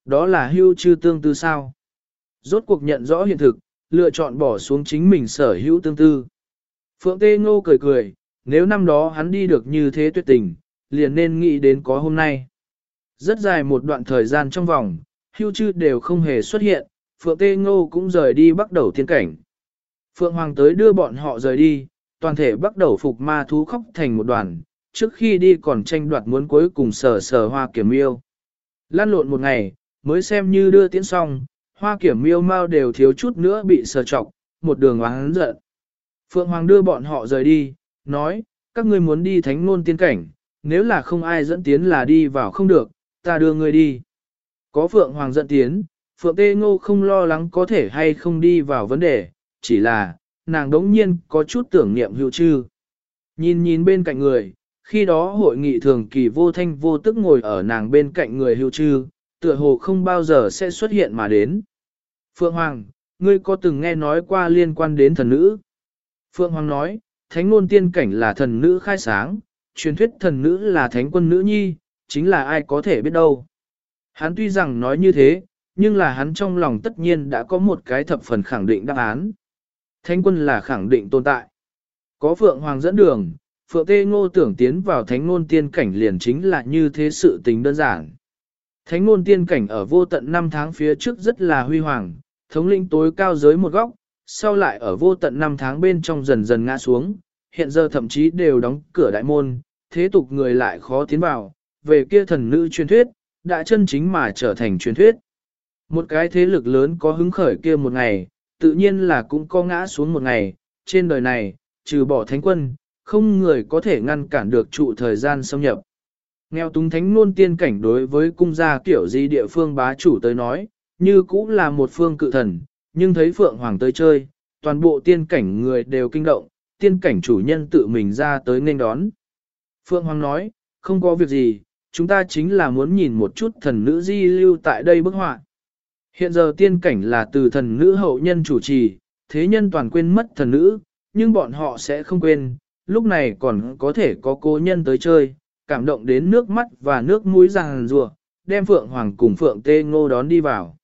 Đó là hưu chư tương tư sao? Rốt cuộc nhận rõ hiện thực, lựa chọn bỏ xuống chính mình sở hữu tương tư. Phượng Tê Ngô cười cười, nếu năm đó hắn đi được như thế tuyệt tình, liền nên nghĩ đến có hôm nay. Rất dài một đoạn thời gian trong vòng, hưu chư đều không hề xuất hiện, Phượng Tê Ngô cũng rời đi bắt đầu tiên cảnh. Phượng Hoàng tới đưa bọn họ rời đi, toàn thể bắt đầu phục ma thú khóc thành một đoàn, trước khi đi còn tranh đoạt muốn cuối cùng sờ sờ Hoa Kiểm Miêu. Lan lộn một ngày, mới xem như đưa tiễn xong, Hoa Kiểm Miêu mau đều thiếu chút nữa bị sờ trọc, một đường oán giận. Phượng Hoàng đưa bọn họ rời đi, nói, các ngươi muốn đi thánh nôn tiên cảnh, nếu là không ai dẫn tiến là đi vào không được, ta đưa ngươi đi. Có Phượng Hoàng dẫn tiến, Phượng Tê Ngô không lo lắng có thể hay không đi vào vấn đề, chỉ là, nàng đống nhiên có chút tưởng niệm hữu chư. Nhìn nhìn bên cạnh người, khi đó hội nghị thường kỳ vô thanh vô tức ngồi ở nàng bên cạnh người hữu chư, tựa hồ không bao giờ sẽ xuất hiện mà đến. Phượng Hoàng, ngươi có từng nghe nói qua liên quan đến thần nữ? Phượng Hoàng nói, thánh ngôn tiên cảnh là thần nữ khai sáng, truyền thuyết thần nữ là thánh quân nữ nhi, chính là ai có thể biết đâu. Hắn tuy rằng nói như thế, nhưng là hắn trong lòng tất nhiên đã có một cái thập phần khẳng định đáp án. Thánh quân là khẳng định tồn tại. Có Phượng Hoàng dẫn đường, Phượng Tê Ngô tưởng tiến vào thánh ngôn tiên cảnh liền chính là như thế sự tình đơn giản. Thánh ngôn tiên cảnh ở vô tận năm tháng phía trước rất là huy hoàng, thống lĩnh tối cao giới một góc, sau lại ở vô tận năm tháng bên trong dần dần ngã xuống, hiện giờ thậm chí đều đóng cửa đại môn, thế tục người lại khó tiến vào, về kia thần nữ truyền thuyết, đã chân chính mà trở thành truyền thuyết. Một cái thế lực lớn có hứng khởi kia một ngày, tự nhiên là cũng có ngã xuống một ngày, trên đời này, trừ bỏ thánh quân, không người có thể ngăn cản được trụ thời gian xâm nhập. Nghèo túng thánh nôn tiên cảnh đối với cung gia kiểu gì địa phương bá chủ tới nói, như cũng là một phương cự thần, nhưng thấy Phượng Hoàng tới chơi, toàn bộ tiên cảnh người đều kinh động, tiên cảnh chủ nhân tự mình ra tới nên đón. Phượng Hoàng nói, không có việc gì, chúng ta chính là muốn nhìn một chút thần nữ di lưu tại đây bức họa. Hiện giờ tiên cảnh là từ thần nữ hậu nhân chủ trì, thế nhân toàn quên mất thần nữ, nhưng bọn họ sẽ không quên, lúc này còn có thể có cố nhân tới chơi, cảm động đến nước mắt và nước mũi ràng rùa, đem Phượng Hoàng cùng Phượng Tê Ngô đón đi vào.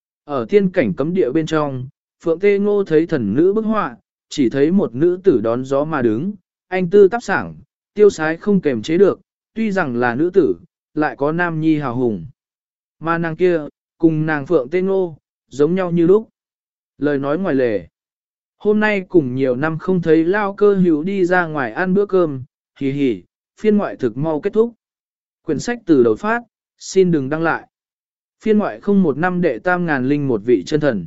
Ở tiên cảnh cấm địa bên trong, Phượng Tê Ngô thấy thần nữ bức họa, chỉ thấy một nữ tử đón gió mà đứng, anh tư tắp sảng, tiêu sái không kềm chế được, tuy rằng là nữ tử, lại có nam nhi hào hùng. Mà nàng kia, cùng nàng Phượng Tê Ngô, giống nhau như lúc. Lời nói ngoài lề. Hôm nay cùng nhiều năm không thấy lao cơ hữu đi ra ngoài ăn bữa cơm, hì hì, phiên ngoại thực mau kết thúc. Quyển sách từ đầu phát, xin đừng đăng lại. Phiên ngoại không một năm đệ tam ngàn linh một vị chân thần.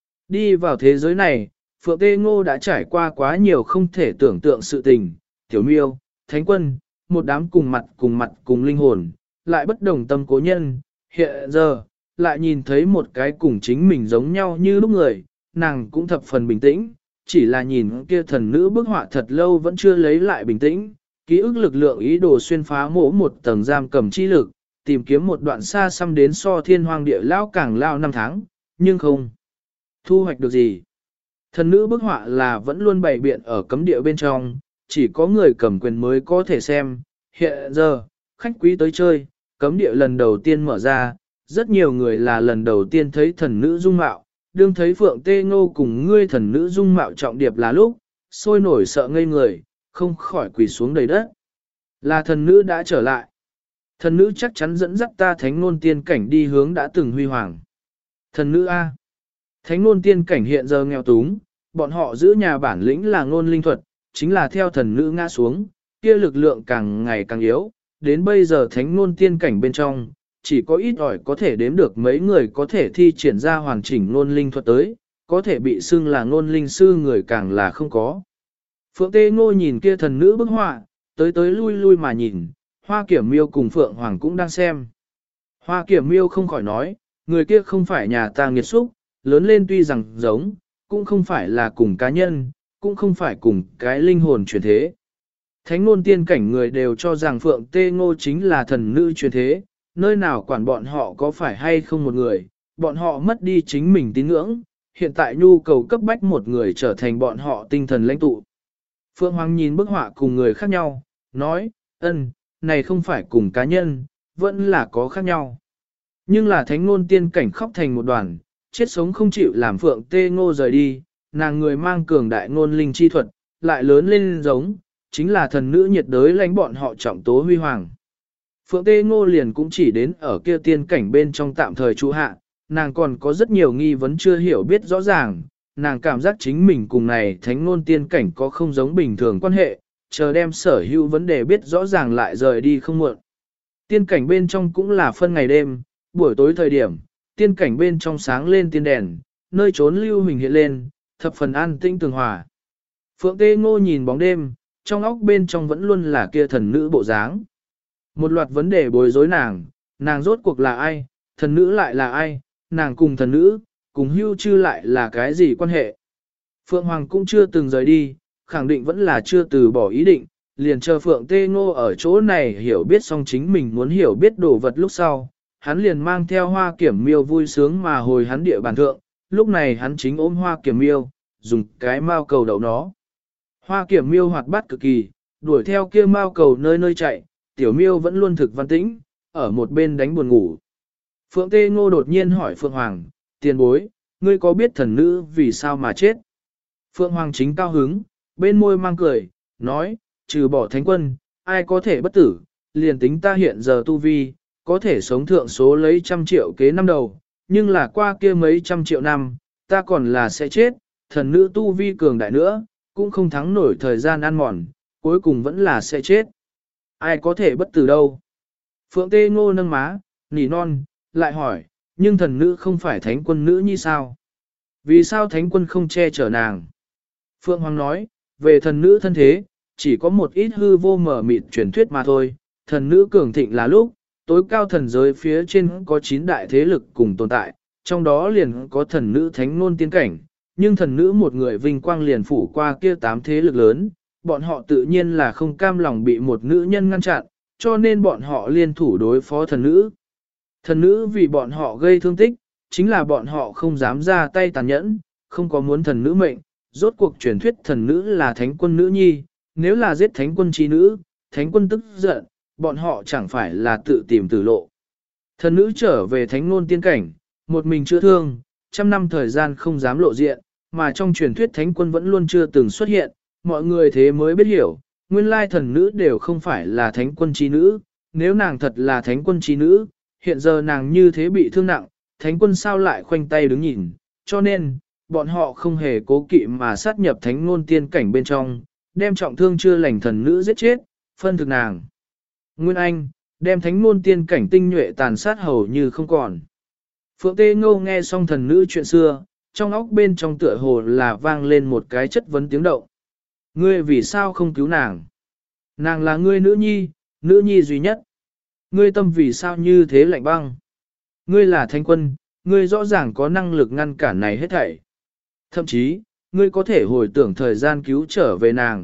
Đi vào thế giới này, Phượng Tê Ngô đã trải qua quá nhiều không thể tưởng tượng sự tình, tiểu miêu, thánh quân, một đám cùng mặt cùng linh hồn, lại bất đồng tâm cố nhân, hiện giờ, lại nhìn thấy một cái cùng chính mình giống nhau như lúc người, nàng cũng thập phần bình tĩnh, chỉ là nhìn kia thần nữ bức họa thật lâu vẫn chưa lấy lại bình tĩnh, ký ức lực lượng ý đồ xuyên phá mỗ một tầng giam cầm chi lực, tìm kiếm một đoạn xa xăm đến so thiên hoàng địa lao càng lao năm tháng, nhưng không thu hoạch được gì. Thần nữ bức họa là vẫn luôn bày biện ở cấm địa bên trong, chỉ có người cầm quyền mới có thể xem. Hiện giờ, khách quý tới chơi, cấm địa lần đầu tiên mở ra, rất nhiều người là lần đầu tiên thấy thần nữ dung mạo, đương thấy Phượng Tê Ngô cùng ngươi thần nữ dung mạo trọng điệp là lúc, sôi nổi sợ ngây người, không khỏi quỳ xuống đầy đất. Là thần nữ đã trở lại. Thần nữ chắc chắn dẫn dắt ta thánh nôn tiên cảnh đi hướng đã từng huy hoàng. Thần nữ A. Thánh nôn tiên cảnh hiện giờ nghèo túng, bọn họ giữ nhà bản lĩnh là ngôn linh thuật, chính là theo thần nữ ngã xuống, kia lực lượng càng ngày càng yếu, đến bây giờ thánh nôn tiên cảnh bên trong, chỉ có ít ỏi có thể đếm được mấy người có thể thi triển ra hoàn chỉnh ngôn linh thuật tới, có thể bị xưng là ngôn linh sư người càng là không có. Phượng Tê Ngô nhìn kia thần nữ bức họa, tới lui lui mà nhìn, Hoa Kiểm Miêu cùng Phượng Hoàng cũng đang xem. Hoa Kiểm Miêu không khỏi nói, người kia không phải nhà ta nghiệt xúc, lớn lên tuy rằng giống, cũng không phải là cùng cá nhân, cũng không phải cùng cái linh hồn truyền thế. Thánh ngôn tiên cảnh người đều cho rằng Phượng Tê Ngô chính là thần nữ truyền thế, nơi nào quản bọn họ có phải hay không một người, bọn họ mất đi chính mình tín ngưỡng, hiện tại nhu cầu cấp bách một người trở thành bọn họ tinh thần lãnh tụ. Phượng Hoàng nhìn bức họa cùng người khác nhau, nói, này không phải cùng cá nhân, vẫn là có khác nhau. Nhưng là thánh ngôn tiên cảnh khóc thành một đoàn, chết sống không chịu làm Phượng Tê Ngô rời đi, nàng người mang cường đại ngôn linh chi thuật, lại lớn lên giống, chính là thần nữ nhiệt đới lãnh bọn họ trọng tố huy hoàng. Phượng Tê Ngô liền cũng chỉ đến ở kia tiên cảnh bên trong tạm thời trụ hạ, nàng còn có rất nhiều nghi vấn chưa hiểu biết rõ ràng, nàng cảm giác chính mình cùng này thánh ngôn tiên cảnh có không giống bình thường quan hệ, chờ đem sở hữu vấn đề biết rõ ràng lại rời đi không muộn. Tiên cảnh bên trong cũng là phân ngày đêm, buổi tối thời điểm, tiên cảnh bên trong sáng lên tiên đèn, nơi trốn lưu hình hiện lên, thập phần an tĩnh tường hòa. Phượng Tê Ngô nhìn bóng đêm, trong óc bên trong vẫn luôn là kia thần nữ bộ dáng. Một loạt vấn đề bối rối nàng rốt cuộc là ai, thần nữ lại là ai, nàng cùng thần nữ, cùng hưu chư lại là cái gì quan hệ. Phượng Hoàng cũng chưa từng rời đi, khẳng định vẫn là chưa từ bỏ ý định, liền chờ Phượng Tê Ngô ở chỗ này hiểu biết xong chính mình muốn hiểu biết đồ vật lúc sau, hắn liền mang theo Hoa Kiểm Miêu vui sướng mà hồi hắn địa bàn thượng, lúc này hắn chính ôm Hoa Kiểm Miêu, dùng cái mao cầu đậu nó. Hoa Kiểm Miêu hoạt bát cực kỳ, đuổi theo kia mao cầu nơi nơi chạy, tiểu miêu vẫn luôn thực văn tĩnh, ở một bên đánh buồn ngủ. Phượng Tê Ngô đột nhiên hỏi Phượng Hoàng, tiền bối, ngươi có biết thần nữ vì sao mà chết? Phượng Hoàng chính cao hứng, bên môi mang cười, nói, trừ bỏ thánh quân, ai có thể bất tử, liền tính ta hiện giờ tu vi, có thể sống thượng số lấy 100 triệu kế năm đầu, nhưng là qua kia mấy 100 triệu năm, ta còn là sẽ chết, thần nữ tu vi cường đại nữa, cũng không thắng nổi thời gian ăn mòn, cuối cùng vẫn là sẽ chết. Ai có thể bất tử đâu? Phượng Tê Ngô nâng má, nỉ non, lại hỏi, nhưng thần nữ không phải thánh quân nữ như sao? Vì sao thánh quân không che chở nàng? Phượng Hoàng nói, về thần nữ thân thế, chỉ có một ít hư vô mở mịt truyền thuyết mà thôi, thần nữ cường thịnh là lúc, tối cao thần giới phía trên có 9 đại thế lực cùng tồn tại, trong đó liền có thần nữ thánh nôn tiên cảnh, nhưng thần nữ một người vinh quang liền phủ qua kia 8 thế lực lớn, bọn họ tự nhiên là không cam lòng bị một nữ nhân ngăn chặn, cho nên bọn họ liên thủ đối phó thần nữ. Thần nữ vì bọn họ gây thương tích, chính là bọn họ không dám ra tay tàn nhẫn, không có muốn thần nữ mệnh, rốt cuộc truyền thuyết thần nữ là thánh quân nữ nhi, nếu là giết thánh quân chi nữ, thánh quân tức giận, bọn họ chẳng phải là tự tìm tử lộ. Thần nữ trở về thánh ngôn tiên cảnh, một mình chữa thương, 100 năm thời gian không dám lộ diện, mà trong truyền thuyết thánh quân vẫn luôn chưa từng xuất hiện, mọi người thế mới biết hiểu, nguyên lai thần nữ đều không phải là thánh quân chi nữ, nếu nàng thật là thánh quân chi nữ, hiện giờ nàng như thế bị thương nặng, thánh quân sao lại khoanh tay đứng nhìn, cho nên, bọn họ không hề cố kỵ mà sát nhập thánh ngôn tiên cảnh bên trong, đem trọng thương chưa lành thần nữ giết chết, phân thực nàng. Nguyên Anh, đem thánh ngôn tiên cảnh tinh nhuệ tàn sát hầu như không còn. Phượng Tê Ngô nghe xong thần nữ chuyện xưa, trong óc bên trong tựa hồ là vang lên một cái chất vấn tiếng động. Ngươi vì sao không cứu nàng? Nàng là ngươi nữ nhi duy nhất. Ngươi tâm vì sao như thế lạnh băng? Ngươi là thánh quân, ngươi rõ ràng có năng lực ngăn cản này hết thảy. Thậm chí, ngươi có thể hồi tưởng thời gian cứu trở về nàng.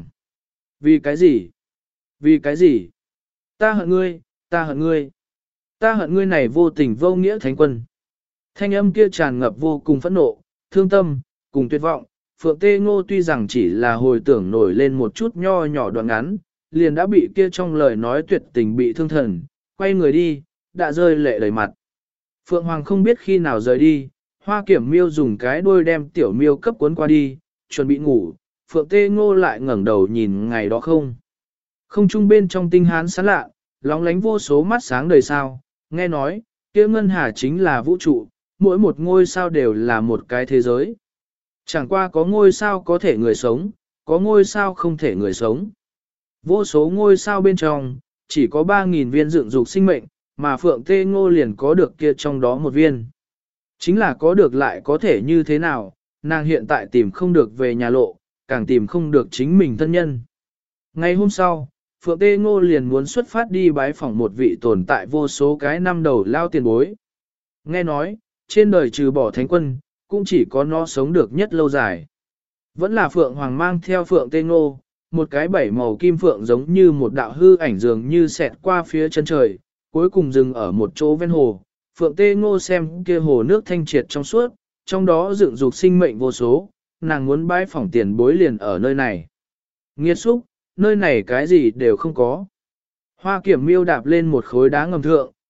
Vì cái gì? Vì cái gì? Ta hận ngươi, ta hận ngươi. Ta hận ngươi này vô tình vô nghĩa thánh quân. Thanh âm kia tràn ngập vô cùng phẫn nộ, thương tâm, cùng tuyệt vọng. Phượng Tê Ngô tuy rằng chỉ là hồi tưởng nổi lên một chút nho nhỏ đoạn ngắn, liền đã bị kia trong lời nói tuyệt tình bị thương thần, quay người đi, đã rơi lệ đầy mặt. Phượng Hoàng không biết khi nào rời đi, Hoa Kiểm Miêu dùng cái đuôi đem tiểu miêu cấp cuốn qua đi, chuẩn bị ngủ, Phượng Tê Ngô lại ngẩng đầu nhìn ngày đó không. Không trung bên trong tinh hán sáng lạ, lóng lánh vô số mắt sáng đời sao, nghe nói, kia ngân hà chính là vũ trụ, mỗi một ngôi sao đều là một cái thế giới. Chẳng qua có ngôi sao có thể người sống, có ngôi sao không thể người sống. Vô số ngôi sao bên trong, chỉ có 3.000 viên dựng dục sinh mệnh, mà Phượng Tê Ngô liền có được kia trong đó một viên. Chính là có được lại có thể như thế nào, nàng hiện tại tìm không được về nhà lộ, càng tìm không được chính mình thân nhân. Ngày hôm sau, Phượng Tê Ngô liền muốn xuất phát đi bái phỏng một vị tồn tại vô số cái năm đầu lao tiền bối. Nghe nói, trên đời trừ bỏ thánh quân, cũng chỉ có nó sống được nhất lâu dài. Vẫn là Phượng Hoàng mang theo Phượng Tê Ngô, một cái 7 màu kim phượng giống như một đạo hư ảnh dường như xẹt qua phía chân trời, cuối cùng dừng ở một chỗ ven hồ. Phượng Tê Ngô xem kia hồ nước thanh triệt trong suốt, trong đó dựng dục sinh mệnh vô số, nàng muốn bái phỏng tiền bối liền ở nơi này. Nghiệt xúc, nơi này cái gì đều không có. Hoa Kiểm Miêu đạp lên một khối đá ngầm thượng,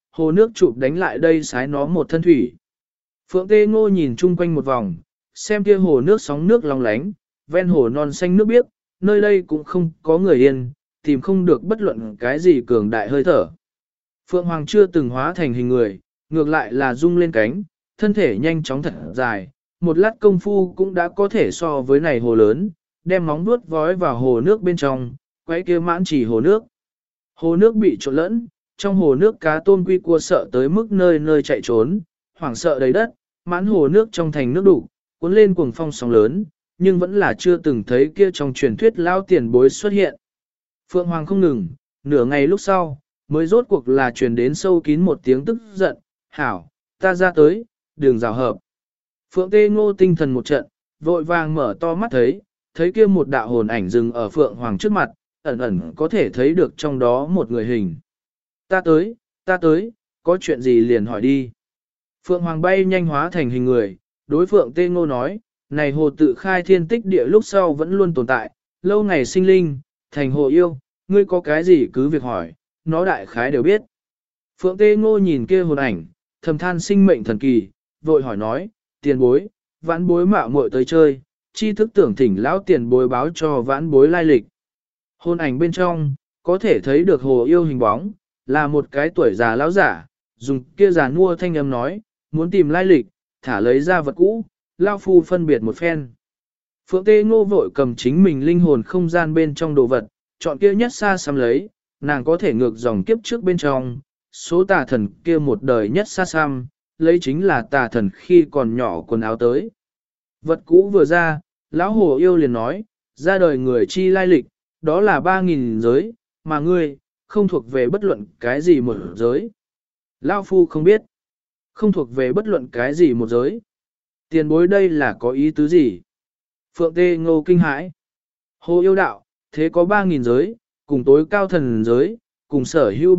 hồ nước chụp đánh lại đây sái nó một thân thủy. Phượng Tê Ngô nhìn chung quanh một vòng, xem kia hồ nước sóng nước long lánh, ven hồ non xanh nước biếc, nơi đây cũng không có người yên, tìm không được bất luận cái gì cường đại hơi thở. Phượng Hoàng chưa từng hóa thành hình người, ngược lại là rung lên cánh, thân thể nhanh chóng thật dài, một lát công phu cũng đã có thể so với này hồ lớn, đem móng vuốt vói vào hồ nước bên trong, quay kia mãn chỉ hồ nước. Hồ nước bị trộn lẫn, trong hồ nước cá tôm quy cua sợ tới mức nơi nơi chạy trốn, hoảng sợ đầy đất, mãn hồ nước trong thành nước đủ, cuốn lên cuồng phong sóng lớn, nhưng vẫn là chưa từng thấy kia trong truyền thuyết lao tiền bối xuất hiện. Phượng Hoàng không ngừng, nửa ngày lúc sau, mới rốt cuộc là truyền đến sâu kín một tiếng tức giận, hảo, ta ra tới, đường rào hợp. Phượng Tê Ngô tinh thần một trận, vội vàng mở to mắt thấy kia một đạo hồn ảnh dừng ở Phượng Hoàng trước mặt, ẩn ẩn có thể thấy được trong đó một người hình. Ta tới, có chuyện gì liền hỏi đi. Phượng Hoàng bay nhanh hóa thành hình người, đối Phượng Tê Ngô nói, này hồ tự khai thiên tích địa lúc sau vẫn luôn tồn tại, lâu ngày sinh linh, thành hồ yêu, ngươi có cái gì cứ việc hỏi, nó đại khái đều biết. Phượng Tê Ngô nhìn kia hồn ảnh, thầm than sinh mệnh thần kỳ, vội hỏi nói, tiền bối, vãn bối mạo muội tới chơi, chi thức tưởng thỉnh lão tiền bối báo cho vãn bối lai lịch. Hồn ảnh bên trong, có thể thấy được hồ yêu hình bóng, là một cái tuổi già lão giả, dùng kia già nua thanh âm nói, muốn tìm lai lịch, thả lấy ra vật cũ, lao phu phân biệt một phen. Phượng Tê Ngô vội cầm chính mình linh hồn không gian bên trong đồ vật, chọn kia nhất xa xăm lấy, nàng có thể ngược dòng kiếp trước bên trong, số tà thần kia một đời nhất xa xăm, lấy chính là tà thần khi còn nhỏ quần áo tới. Vật cũ vừa ra, lão hồ yêu liền nói, ra đời người chi lai lịch, đó là 3.000 giới, mà ngươi, không thuộc về bất luận cái gì một giới. Lão phu không biết, không thuộc về bất luận cái gì một giới. Tiền bối đây là có ý tứ gì? Phượng Tê Ngô kinh hãi. Hồ yêu đạo, thế có 3.000 giới, cùng tối cao thần giới, cùng sở hữu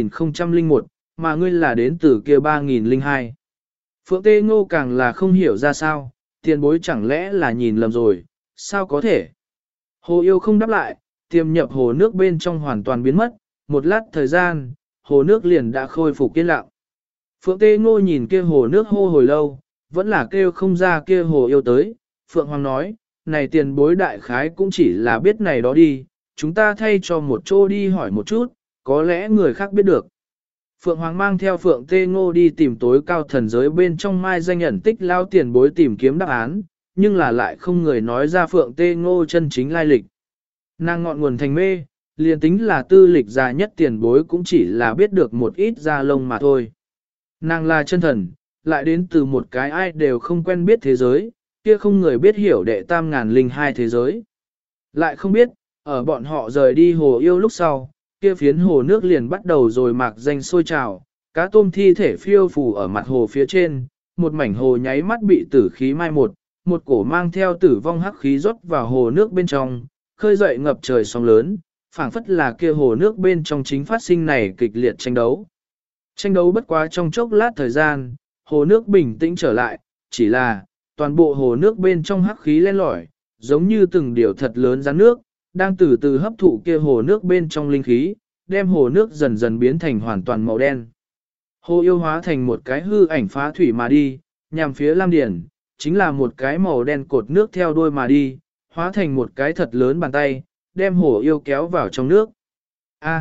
3.001, mà ngươi là đến từ kia 3.002. Phượng Tê Ngô càng là không hiểu ra sao, tiền bối chẳng lẽ là nhìn lầm rồi, sao có thể? Hồ yêu không đáp lại, tiềm nhập hồ nước bên trong hoàn toàn biến mất, một lát thời gian, hồ nước liền đã khôi phục yên lặng. Phượng Tê Ngô nhìn kia hồ nước hô hồi lâu, vẫn là kêu không ra kia hồ yêu tới. Phượng Hoàng nói, này tiền bối đại khái cũng chỉ là biết này đó đi, chúng ta thay cho một chỗ đi hỏi một chút, có lẽ người khác biết được. Phượng Hoàng mang theo Phượng Tê Ngô đi tìm tối cao thần giới bên trong mai danh ẩn tích lao tiền bối tìm kiếm đáp án, nhưng là lại không người nói ra Phượng Tê Ngô chân chính lai lịch. Nàng ngọn nguồn thành mê, liền tính là tư lịch già nhất tiền bối cũng chỉ là biết được một ít da lông mà thôi. Nàng là chân thần, lại đến từ một cái ai đều không quen biết thế giới, kia không người biết hiểu đệ tam ngàn linh hai thế giới. Lại không biết, ở bọn họ rời đi hồ yêu lúc sau, kia phiến hồ nước liền bắt đầu rồi mạc danh sôi trào, cá tôm thi thể phiêu phù ở mặt hồ phía trên, một mảnh hồ nháy mắt bị tử khí mai một cổ mang theo tử vong hắc khí rót vào hồ nước bên trong, khơi dậy ngập trời sóng lớn, phảng phất là kia hồ nước bên trong chính phát sinh này kịch liệt tranh đấu. Tranh đấu bất quá trong chốc lát thời gian, hồ nước bình tĩnh trở lại, chỉ là toàn bộ hồ nước bên trong hắc khí len lỏi, giống như từng điều thật lớn rắn nước, đang từ từ hấp thụ kia hồ nước bên trong linh khí, đem hồ nước dần dần biến thành hoàn toàn màu đen. Hồ yêu hóa thành một cái hư ảnh phá thủy mà đi, nhằm phía Lam Điển, chính là một cái màu đen cột nước theo đuôi mà đi, hóa thành một cái thật lớn bàn tay, đem hồ yêu kéo vào trong nước. A.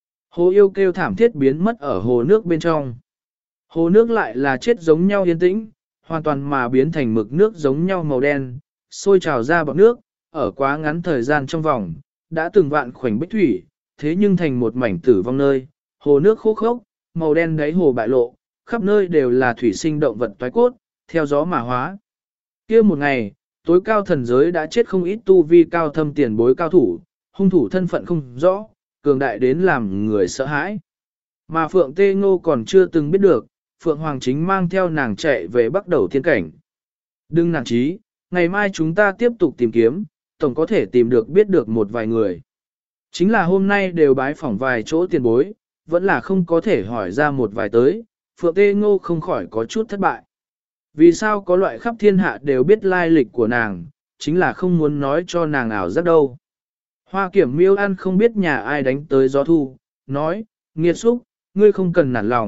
Hồ yêu kêu thảm thiết biến mất ở hồ nước bên trong. Hồ nước lại là chết giống nhau yên tĩnh, hoàn toàn mà biến thành mực nước giống nhau màu đen, sôi trào ra bọt nước, ở quá ngắn thời gian trong vòng, đã từng vạn khoảnh bích thủy, thế nhưng thành một mảnh tử vong nơi, hồ nước khô khốc, màu đen đáy hồ bại lộ, khắp nơi đều là thủy sinh động vật toái cốt, theo gió mà hóa. Kia một ngày, tối cao thần giới đã chết không ít tu vi cao thâm tiền bối cao thủ, hung thủ thân phận không rõ, cường đại đến làm người sợ hãi. Mà Phượng Tê Ngô còn chưa từng biết được, Phượng Hoàng chính mang theo nàng chạy về bắt đầu thiên cảnh. Đừng nản chí, ngày mai chúng ta tiếp tục tìm kiếm, tổng có thể tìm được biết được một vài người. Chính là hôm nay đều bái phỏng vài chỗ tiền bối, vẫn là không có thể hỏi ra một vài tới, Phượng Tê Ngô không khỏi có chút thất bại. Vì sao có loại khắp thiên hạ đều biết lai lịch của nàng, chính là không muốn nói cho nàng ảo giác đâu. Hoa Kiểm Miêu Ăn không biết nhà ai đánh tới gió thu, nói, nghiệt xúc, ngươi không cần nản lòng,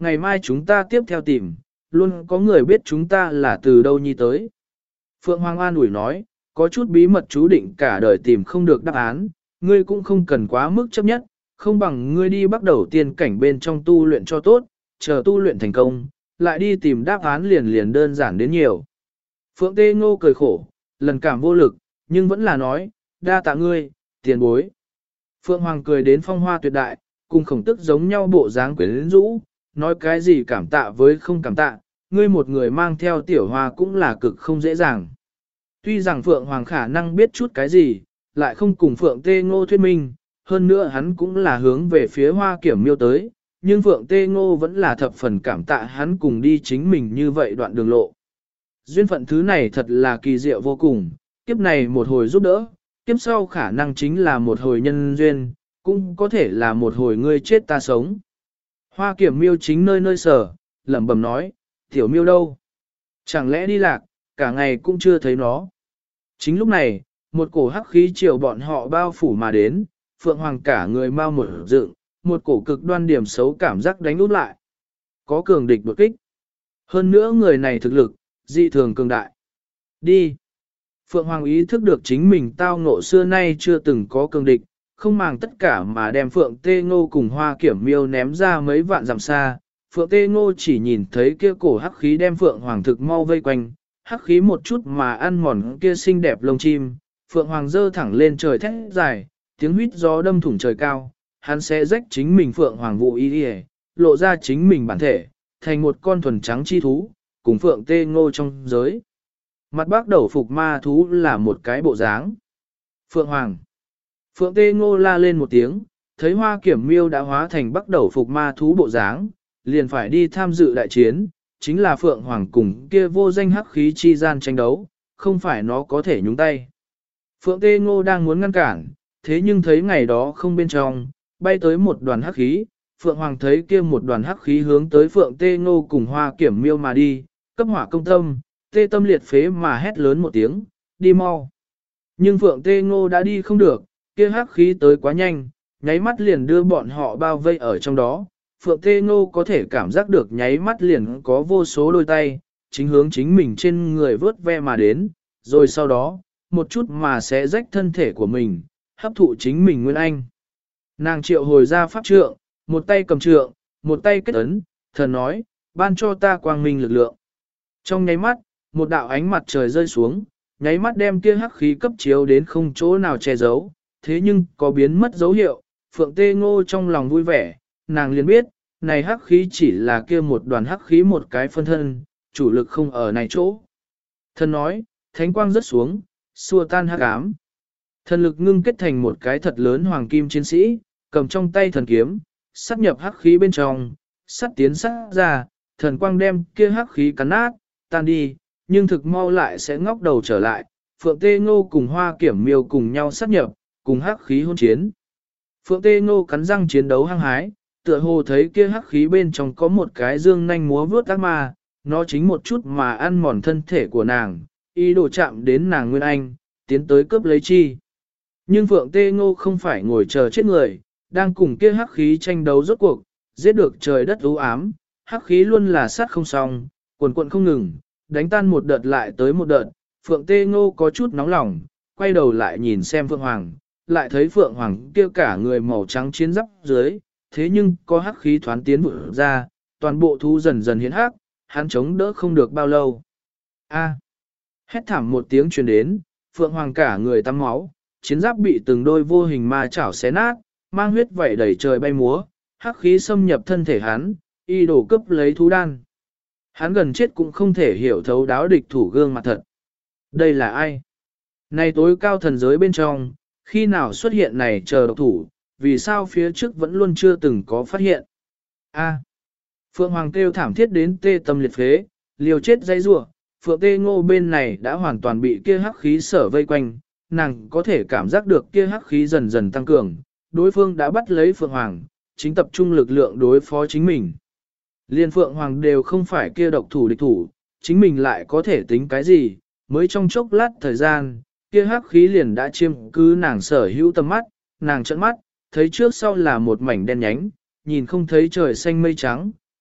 ngày mai chúng ta tiếp theo tìm, luôn có người biết chúng ta là từ đâu nhi tới. Phượng Hoàng an ủi nói, có chút bí mật chú định cả đời tìm không được đáp án, ngươi cũng không cần quá mức chấp nhất, không bằng ngươi đi bắt đầu tiên cảnh bên trong tu luyện cho tốt, chờ tu luyện thành công, lại đi tìm đáp án liền liền đơn giản đến nhiều. Phượng Tê Ngô cười khổ, lần cảm vô lực, nhưng vẫn là nói, đa tạ ngươi, tiền bối. Phượng Hoàng cười đến phong hoa tuyệt đại, cùng Khổng Tức giống nhau bộ dáng quyến rũ, nói cái gì cảm tạ với không cảm tạ, ngươi một người mang theo tiểu hoa cũng là cực không dễ dàng. Tuy rằng Phượng Hoàng khả năng biết chút cái gì, lại không cùng Phượng Tê Ngô thuyết minh, hơn nữa hắn cũng là hướng về phía Hoa Kiểm Miêu tới, nhưng Phượng Tê Ngô vẫn là thập phần cảm tạ hắn cùng đi chính mình như vậy đoạn đường lộ. Duyên phận thứ này thật là kỳ diệu vô cùng, kiếp này một hồi giúp đỡ, kiếp sau khả năng chính là một hồi nhân duyên, cũng có thể là một hồi ngươi chết ta sống. Hoa Kiểm Miêu chính nơi nơi sở, lẩm bẩm nói, tiểu miêu đâu? Chẳng lẽ đi lạc, cả ngày cũng chưa thấy nó. Chính lúc này, một cổ hắc khí chiều bọn họ bao phủ mà đến, Phượng Hoàng cả người mau một dựng, một cổ cực đoan điểm xấu cảm giác đánh út lại. Có cường địch đột kích. Hơn nữa người này thực lực, dị thường cường đại. Đi. Phượng Hoàng ý thức được chính mình tao ngộ xưa nay chưa từng có cường địch, không màng tất cả mà đem Phượng Tê Ngô cùng Hoa Kiểm Miêu ném ra mấy vạn dặm xa. Phượng Tê Ngô chỉ nhìn thấy kia cổ hắc khí đem Phượng Hoàng thực mau vây quanh, hắc khí một chút mà ăn mòn kia xinh đẹp lông chim. Phượng Hoàng dơ thẳng lên trời thét dài, tiếng huýt gió đâm thủng trời cao, hắn sẽ rách chính mình Phượng Hoàng vụ y lộ ra chính mình bản thể, thành một con thuần trắng chi thú, cùng Phượng Tê Ngô trong giới. Mặt bác đầu phục ma thú là một cái bộ dáng. Phượng Hoàng. Phượng Tê Ngô la lên một tiếng, thấy Hoa Kiểm Miêu đã hóa thành bắt đầu phục ma thú bộ dáng, liền phải đi tham dự đại chiến, chính là Phượng Hoàng cùng kia vô danh hắc khí chi gian tranh đấu, không phải nó có thể nhúng tay. Phượng Tê Ngô đang muốn ngăn cản, thế nhưng thấy ngày đó không bên trong, bay tới một đoàn hắc khí, Phượng Hoàng thấy kia một đoàn hắc khí hướng tới Phượng Tê Ngô cùng Hoa Kiểm Miêu mà đi, cấp hỏa công tâm, tê tâm liệt phế mà hét lớn một tiếng, đi mau. Nhưng Phượng Tê Ngô đã đi không được, kia hắc khí tới quá nhanh, nháy mắt liền đưa bọn họ bao vây ở trong đó. Phượng Tê Ngô có thể cảm giác được nháy mắt liền có vô số đôi tay, chính hướng chính mình trên người vớt ve mà đến, rồi sau đó, một chút mà sẽ rách thân thể của mình, hấp thụ chính mình nguyên anh. Nàng triệu hồi ra pháp trượng, một tay cầm trượng, một tay kết ấn, thần nói, ban cho ta quang minh lực lượng. Trong nháy mắt, một đạo ánh mặt trời rơi xuống, nháy mắt đem kia hắc khí cấp chiếu đến không chỗ nào che giấu, thế nhưng có biến mất dấu hiệu, Phượng Tê Ngô trong lòng vui vẻ, nàng liền biết, này hắc khí chỉ là kia một đoàn hắc khí một cái phân thân, chủ lực không ở này chỗ. Thần nói, thánh quang rớt xuống, xua tan hắc ám. Thần lực ngưng kết thành một cái thật lớn hoàng kim chiến sĩ, cầm trong tay thần kiếm, sát nhập hắc khí bên trong, sát tiến sát ra, thần quang đem kia hắc khí cắn nát, tan đi, nhưng thực mau lại sẽ ngóc đầu trở lại. Phượng Tê Ngô cùng Hoa Kiểm Miêu cùng nhau sát nhập, cùng hắc khí hôn chiến. Phượng Tê Ngô cắn răng chiến đấu hăng hái, tựa hồ thấy kia hắc khí bên trong có một cái dương nanh múa vướt ác ma, nó chính một chút mà ăn mòn thân thể của nàng, ý đồ chạm đến nàng Nguyên Anh, tiến tới cướp lấy chi. Nhưng Phượng Tê Ngô không phải ngồi chờ chết người, đang cùng kia hắc khí tranh đấu rốt cuộc, giết được trời đất u ám, hắc khí luôn là sát không xong, quần quận không ngừng, đánh tan một đợt lại tới một đợt. Phượng Tê Ngô có chút nóng lòng, quay đầu lại nhìn xem Phượng Hoàng, lại thấy Phượng Hoàng kia cả người màu trắng chiến giáp dưới, thế nhưng có hắc khí thoán tiến vụt ra, toàn bộ thú dần dần hiến hắc, hắn chống đỡ không được bao lâu. A! Hét thảm một tiếng truyền đến, Phượng Hoàng cả người tắm máu, chiến giáp bị từng đôi vô hình ma chảo xé nát, mang huyết vẩy đầy trời bay múa, hắc khí xâm nhập thân thể hắn, y đổ cướp lấy thú đan. Hắn gần chết cũng không thể hiểu thấu đáo địch thủ gương mặt thật. Đây là ai? Này tối cao thần giới bên trong, khi nào xuất hiện này chờ độc thủ, vì sao phía trước vẫn luôn chưa từng có phát hiện? A. Phượng Hoàng kêu thảm thiết đến tê tâm liệt phế, liều chết dây rủa. Phượng Tê Ngô bên này đã hoàn toàn bị kia hắc khí sở vây quanh, nàng có thể cảm giác được kia hắc khí dần dần tăng cường, đối phương đã bắt lấy Phượng Hoàng, chính tập trung lực lượng đối phó chính mình. Liên Phượng Hoàng đều không phải kia độc thủ địch thủ, chính mình lại có thể tính cái gì, mới trong chốc lát thời gian, kia hắc khí liền đã chiếm cứ nàng sở hữu tầm mắt, nàng trợn mắt, thấy trước sau là một mảnh đen nhánh, nhìn không thấy trời xanh mây trắng,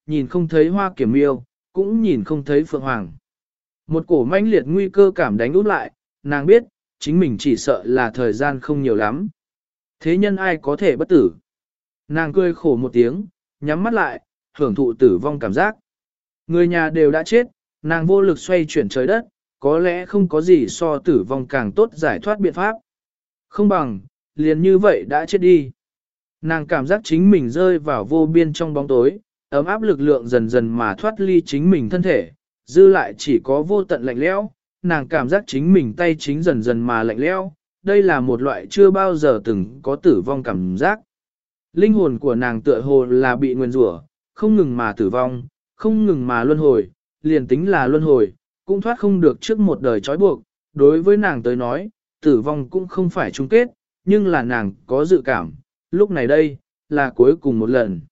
nhìn không thấy Hoa Kiểm Miêu, cũng nhìn không thấy Phượng Hoàng. Một cổ mãnh liệt nguy cơ cảm đánh úp lại, nàng biết, chính mình chỉ sợ là thời gian không nhiều lắm. Thế nhân ai có thể bất tử? Nàng cười khổ một tiếng, nhắm mắt lại, hưởng thụ tử vong cảm giác. Người nhà đều đã chết, nàng vô lực xoay chuyển trời đất, có lẽ không có gì so tử vong càng tốt giải thoát biện pháp. Không bằng, liền như vậy đã chết đi. Nàng cảm giác chính mình rơi vào vô biên trong bóng tối, ấm áp lực lượng dần dần mà thoát ly chính mình thân thể, dư lại chỉ có vô tận lạnh lẽo. Nàng cảm giác chính mình tay chính dần dần mà lạnh lẽo, đây là một loại chưa bao giờ từng có tử vong cảm giác. Linh hồn của nàng tựa hồ là bị nguyên rủa, không ngừng mà tử vong, không ngừng mà luân hồi, liền tính là luân hồi, cũng thoát không được trước một đời trói buộc. Đối với nàng tới nói, tử vong cũng không phải chung kết, nhưng là nàng có dự cảm, lúc này đây, là cuối cùng một lần.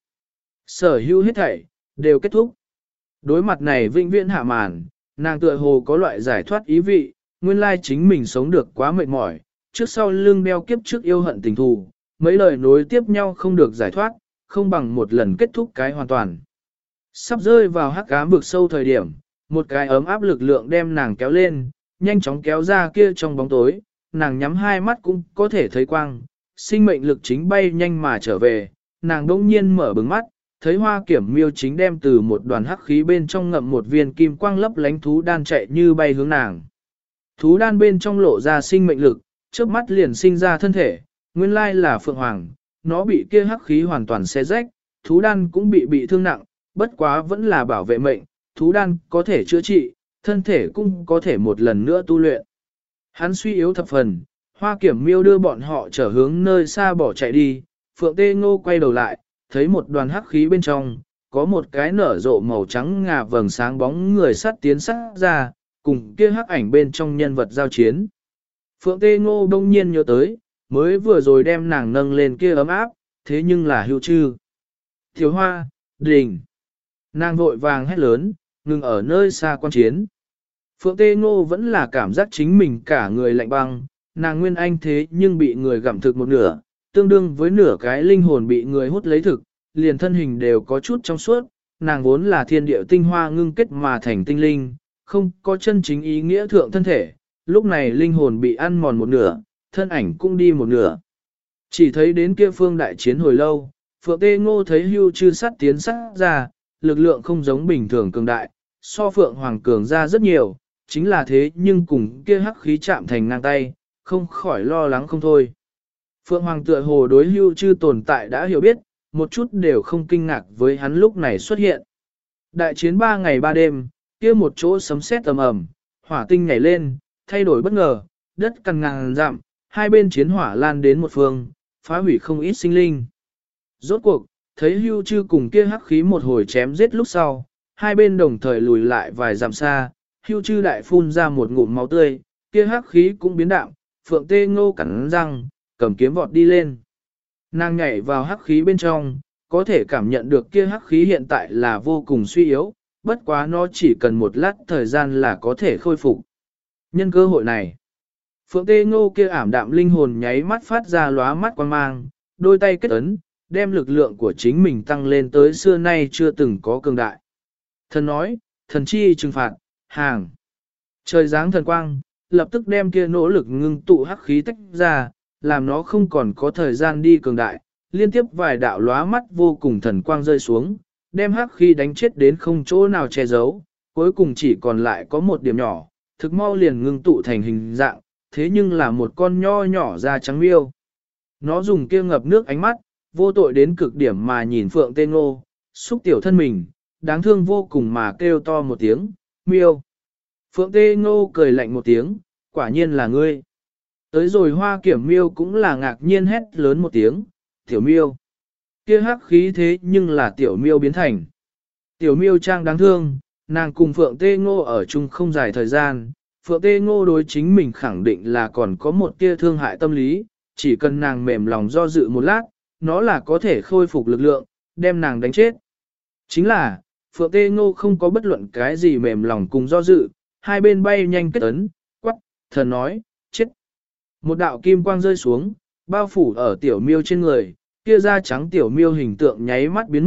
Sở hữu hết thảy, đều kết thúc. Đối mặt này vĩnh viễn hạ màn, nàng tựa hồ có loại giải thoát ý vị, nguyên lai chính mình sống được quá mệt mỏi, trước sau lưng đeo kiếp trước yêu hận tình thù, mấy lời nối tiếp nhau không được giải thoát, không bằng một lần kết thúc cái hoàn toàn. Sắp rơi vào hắc ám vực sâu thời điểm, một cái ấm áp lực lượng đem nàng kéo lên, nhanh chóng kéo ra kia trong bóng tối, nàng nhắm hai mắt cũng có thể thấy quang, sinh mệnh lực chính bay nhanh mà trở về, nàng đông nhiên mở bừng mắt, thấy Hoa Kiểm Miêu chính đem từ một đoàn hắc khí bên trong ngậm một viên kim quang lấp lánh thú đan chạy như bay hướng nàng. Thú đan bên trong lộ ra sinh mệnh lực, trước mắt liền sinh ra thân thể, nguyên lai là Phượng Hoàng, nó bị kia hắc khí hoàn toàn xé rách, thú đan cũng bị thương nặng, bất quá vẫn là bảo vệ mệnh, thú đan có thể chữa trị, thân thể cũng có thể một lần nữa tu luyện. Hắn suy yếu thập phần, Hoa Kiểm Miêu đưa bọn họ trở hướng nơi xa bỏ chạy đi, Phượng Tê Ngô quay đầu lại, thấy một đoàn hắc khí bên trong, có một cái nở rộ màu trắng ngà vầng sáng bóng người sắt tiến sát ra, cùng kia hắc ảnh bên trong nhân vật giao chiến. Phượng Tê Ngô đông nhiên nhớ tới, mới vừa rồi đem nàng nâng lên kia ấm áp, thế nhưng là Hưu Trư. Thiếu Hoa, Đình. Nàng vội vàng hét lớn, ngừng ở nơi xa quan chiến. Phượng Tê Ngô vẫn là cảm giác chính mình cả người lạnh băng, nàng nguyên anh thế nhưng bị người gặm thực một nửa, tương đương với nửa cái linh hồn bị người hút lấy thực, liền thân hình đều có chút trong suốt, nàng vốn là thiên địa tinh hoa ngưng kết mà thành tinh linh, không có chân chính ý nghĩa thượng thân thể, lúc này linh hồn bị ăn mòn một nửa, thân ảnh cũng đi một nửa. Chỉ thấy đến kia phương đại chiến hồi lâu, Phượng Tê Ngô thấy Hưu Trư sát tiến sát ra, lực lượng không giống bình thường cường đại, so Phượng Hoàng cường ra rất nhiều, chính là thế nhưng cùng kia hắc khí chạm thành ngang tay, không khỏi lo lắng không thôi. Phượng Hoàng tựa hồ đối Hưu Trư tồn tại đã hiểu biết, một chút đều không kinh ngạc với hắn lúc này xuất hiện. Đại chiến 3 ngày 3 đêm, kia một chỗ sấm sét ầm ầm, hỏa tinh nhảy lên, thay đổi bất ngờ, đất cằn ngàn dặm, hai bên chiến hỏa lan đến một phương, phá hủy không ít sinh linh. Rốt cuộc, thấy Hưu Trư cùng kia hắc khí một hồi chém giết lúc sau, hai bên đồng thời lùi lại vài dặm xa, Hưu Trư đại phun ra một ngụm máu tươi, kia hắc khí cũng biến đạm, Phượng Tê Ngô cắn răng, cầm kiếm vọt đi lên. Nàng nhảy vào hắc khí bên trong, có thể cảm nhận được kia hắc khí hiện tại là vô cùng suy yếu, bất quá nó chỉ cần một lát thời gian là có thể khôi phục. Nhân cơ hội này, Phượng Tê Ngô kia ảm đạm linh hồn nháy mắt phát ra lóa mắt quang mang, đôi tay kết ấn, đem lực lượng của chính mình tăng lên tới xưa nay chưa từng có cường đại. Thần nói, thần chi trừng phạt, hàng. Trời giáng thần quang, lập tức đem kia nỗ lực ngưng tụ hắc khí tách ra, làm nó không còn có thời gian đi cường đại, liên tiếp vài đạo lóa mắt vô cùng thần quang rơi xuống, đem hắc khí đánh chết đến không chỗ nào che giấu, cuối cùng chỉ còn lại có một điểm nhỏ, thực mau liền ngưng tụ thành hình dạng, thế nhưng là một con nho nhỏ da trắng miêu. Nó dùng kia ngập nước ánh mắt, vô tội đến cực điểm mà nhìn Phượng Tê Ngô, xúc tiểu thân mình, đáng thương vô cùng mà kêu to một tiếng, miêu. Phượng Tê Ngô cười lạnh một tiếng, quả nhiên là ngươi. Tới rồi Hoa Kiểm Miêu cũng là ngạc nhiên hét lớn một tiếng, tiểu miêu. Kia hắc khí thế nhưng là tiểu miêu biến thành. Tiểu miêu trang đáng thương, nàng cùng Phượng Tê Ngô ở chung không dài thời gian, Phượng Tê Ngô đối chính mình khẳng định là còn có một tia thương hại tâm lý, chỉ cần nàng mềm lòng do dự một lát, nó là có thể khôi phục lực lượng, đem nàng đánh chết. Chính là, Phượng Tê Ngô không có bất luận cái gì mềm lòng cùng do dự, hai bên bay nhanh kết ấn, quắc, thần nói, chết. Một đạo kim quang rơi xuống, bao phủ ở tiểu miêu trên người, kia da trắng tiểu miêu hình tượng nháy mắt biến mất,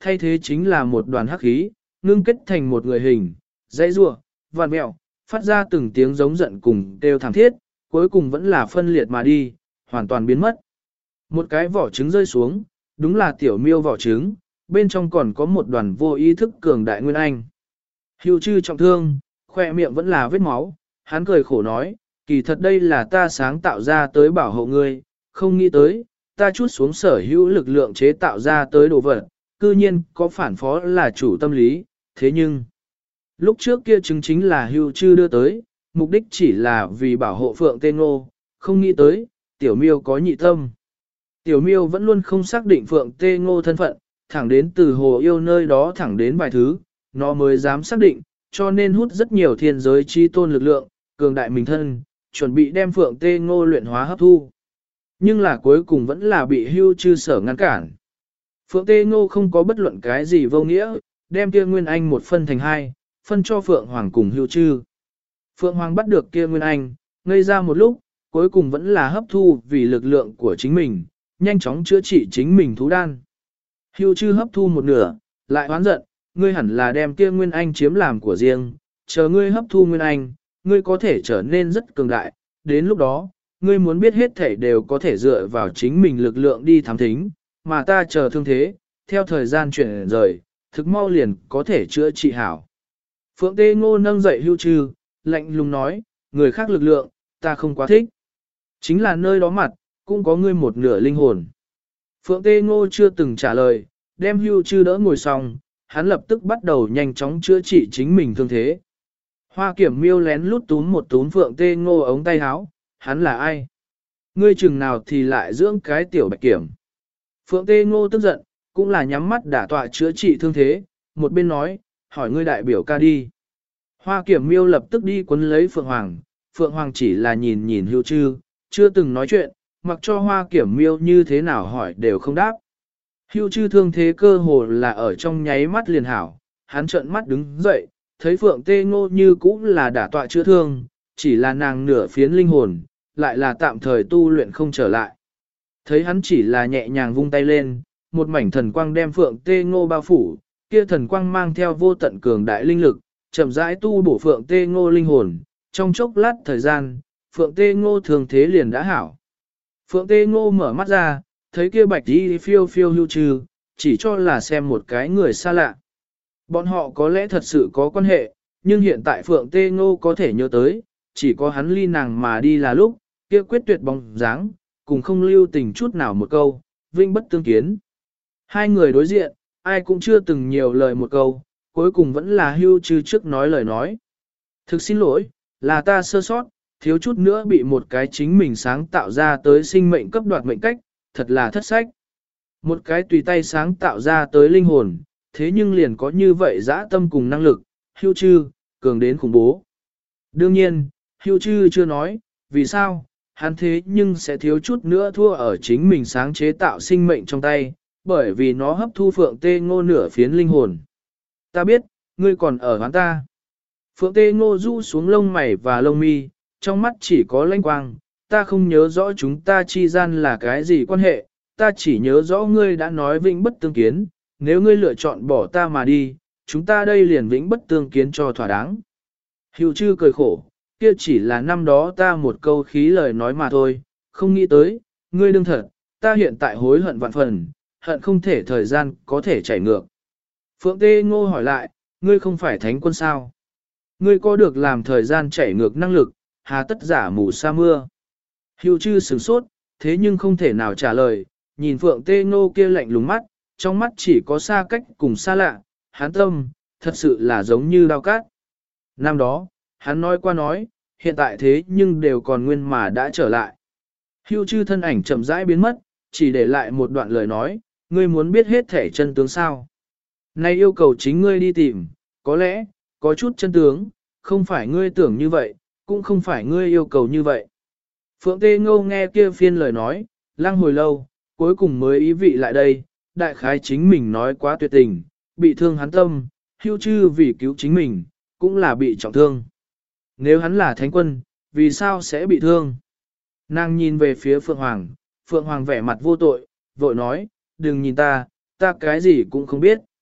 thay thế chính là một đoàn hắc khí, ngưng kết thành một người hình, dãy rủa, vằn mẹo, phát ra từng tiếng giống giận cùng kêu thảm thiết, cuối cùng vẫn là phân liệt mà đi, hoàn toàn biến mất. Một cái vỏ trứng rơi xuống, đúng là tiểu miêu vỏ trứng, bên trong còn có một đoàn vô ý thức cường đại nguyên anh. Hưu Trư trọng thương, khoe miệng vẫn là vết máu, hắn cười khổ nói, kỳ thật đây là ta sáng tạo ra tới bảo hộ ngươi, không nghĩ tới, ta chút xuống sở hữu lực lượng chế tạo ra tới đồ vật, cư nhiên có phản phó là chủ tâm lý, thế nhưng, lúc trước kia chứng chính là Hưu Trư đưa tới, mục đích chỉ là vì bảo hộ Phượng Tê Ngô, không nghĩ tới, tiểu miêu có nhị tâm. Tiểu miêu vẫn luôn không xác định Phượng Tê Ngô thân phận, thẳng đến từ hồ yêu nơi đó thẳng đến vài thứ, nó mới dám xác định, cho nên hút rất nhiều thiên giới chi tôn lực lượng, cường đại mình thân, chuẩn bị đem Phượng Tê Ngô luyện hóa hấp thu. Nhưng là cuối cùng vẫn là bị Hưu Trư sở ngăn cản. Phượng Tê Ngô không có bất luận cái gì vô nghĩa, đem kia Nguyên Anh một phân thành hai, phân cho Phượng Hoàng cùng Hưu Trư. Phượng Hoàng bắt được kia Nguyên Anh, ngây ra một lúc, cuối cùng vẫn là hấp thu vì lực lượng của chính mình, nhanh chóng chữa trị chính mình thú đan. Hưu Trư hấp thu một nửa, lại oán giận, ngươi hẳn là đem kia Nguyên Anh chiếm làm của riêng, chờ ngươi hấp thu Nguyên Anh, ngươi có thể trở nên rất cường đại, đến lúc đó, ngươi muốn biết hết thể đều có thể dựa vào chính mình lực lượng đi thám thính, mà ta chờ thương thế, theo thời gian chuyển rời, thực mau liền có thể chữa trị hảo. Phượng Tê Ngô nâng dậy Hưu Trư, lạnh lùng nói, người khác lực lượng, ta không quá thích. Chính là nơi đó mặt, cũng có ngươi một nửa linh hồn. Phượng Tê Ngô chưa từng trả lời, đem Hưu Trư đỡ ngồi xong, hắn lập tức bắt đầu nhanh chóng chữa trị chính mình thương thế. Hoa Kiểm Miêu lén lút túm một túm Phượng Tê Ngô ống tay áo, hắn là ai? Ngươi chừng nào thì lại dưỡng cái tiểu bạch kiểm. Phượng Tê Ngô tức giận, cũng là nhắm mắt đả tọa chữa trị thương thế, một bên nói, hỏi ngươi đại biểu ca đi. Hoa Kiểm Miêu lập tức đi quấn lấy Phượng Hoàng, Phượng Hoàng chỉ là nhìn nhìn Hưu Trư, chưa từng nói chuyện, mặc cho Hoa Kiểm Miêu như thế nào hỏi đều không đáp. Hưu Trư thương thế cơ hồ là ở trong nháy mắt liền hảo, hắn trợn mắt đứng dậy, thấy Phượng Tê Ngô như cũ là đả tọa chữa thương, chỉ là nàng nửa phiến linh hồn, lại là tạm thời tu luyện không trở lại. Thấy hắn chỉ là nhẹ nhàng vung tay lên, một mảnh thần quang đem Phượng Tê Ngô bao phủ, kia thần quang mang theo vô tận cường đại linh lực, chậm rãi tu bổ Phượng Tê Ngô linh hồn, trong chốc lát thời gian, Phượng Tê Ngô thường thế liền đã hảo. Phượng Tê Ngô mở mắt ra, thấy kia bạch đi phiêu phiêu Hưu Trư, chỉ cho là xem một cái người xa lạ. Bọn họ có lẽ thật sự có quan hệ, nhưng hiện tại Phượng Tê Ngô có thể nhớ tới, chỉ có hắn ly nàng mà đi là lúc, kia quyết tuyệt bóng dáng, cùng không lưu tình chút nào một câu, vinh bất tương kiến. Hai người đối diện, ai cũng chưa từng nhiều lời một câu, cuối cùng vẫn là Hưu Trư trước nói lời nói. Thực xin lỗi, là ta sơ sót, thiếu chút nữa bị một cái chính mình sáng tạo ra tới sinh mệnh cấp đoạt mệnh cách, thật là thất sách. Một cái tùy tay sáng tạo ra tới linh hồn, thế nhưng liền có như vậy dã tâm cùng năng lực, Hưu Trư, cường đến khủng bố. Đương nhiên, Hưu Trư chưa nói, vì sao, hắn thế nhưng sẽ thiếu chút nữa thua ở chính mình sáng chế tạo sinh mệnh trong tay, bởi vì nó hấp thu Phượng Tê Ngô nửa phiến linh hồn. Ta biết, ngươi còn ở hắn ta. Phượng Tê Ngô rũ xuống lông mày và lông mi, trong mắt chỉ có lãnh quang, ta không nhớ rõ chúng ta chi gian là cái gì quan hệ, ta chỉ nhớ rõ ngươi đã nói vĩnh bất tương kiến, nếu ngươi lựa chọn bỏ ta mà đi, chúng ta đây liền vĩnh bất tương kiến cho thỏa đáng. Hưu Trư cười khổ, kia chỉ là năm đó ta một câu khí lời nói mà thôi, không nghĩ tới, ngươi đương thật, ta hiện tại hối hận vạn phần, hận không thể thời gian có thể chảy ngược. Phượng Tê Ngô hỏi lại, ngươi không phải thánh quân sao? Ngươi có được làm thời gian chảy ngược năng lực, hà tất giả mù sa mưa? Hưu Trư sửng sốt, thế nhưng không thể nào trả lời, nhìn Phượng Tê Ngô kia lạnh lùng mắt, trong mắt chỉ có xa cách cùng xa lạ, hắn tâm, thật sự là giống như đao cát. Năm đó, hắn nói qua nói, hiện tại thế nhưng đều còn nguyên mà đã trở lại. Hưu Trư thân ảnh chậm rãi biến mất, chỉ để lại một đoạn lời nói, ngươi muốn biết hết thể chân tướng sao. Nay yêu cầu chính ngươi đi tìm, có lẽ, có chút chân tướng, không phải ngươi tưởng như vậy, cũng không phải ngươi yêu cầu như vậy. Phượng Tê Ngô nghe kia phiên lời nói, lăng hồi lâu, cuối cùng mới ý vị lại đây, đại khái chính mình nói quá tuyệt tình, bị thương hắn tâm, Hưu Trư vì cứu chính mình, cũng là bị trọng thương. Nếu hắn là thánh quân, vì sao sẽ bị thương? Nàng nhìn về phía Phượng Hoàng vẻ mặt vô tội, vội nói, đừng nhìn ta cái gì cũng không biết.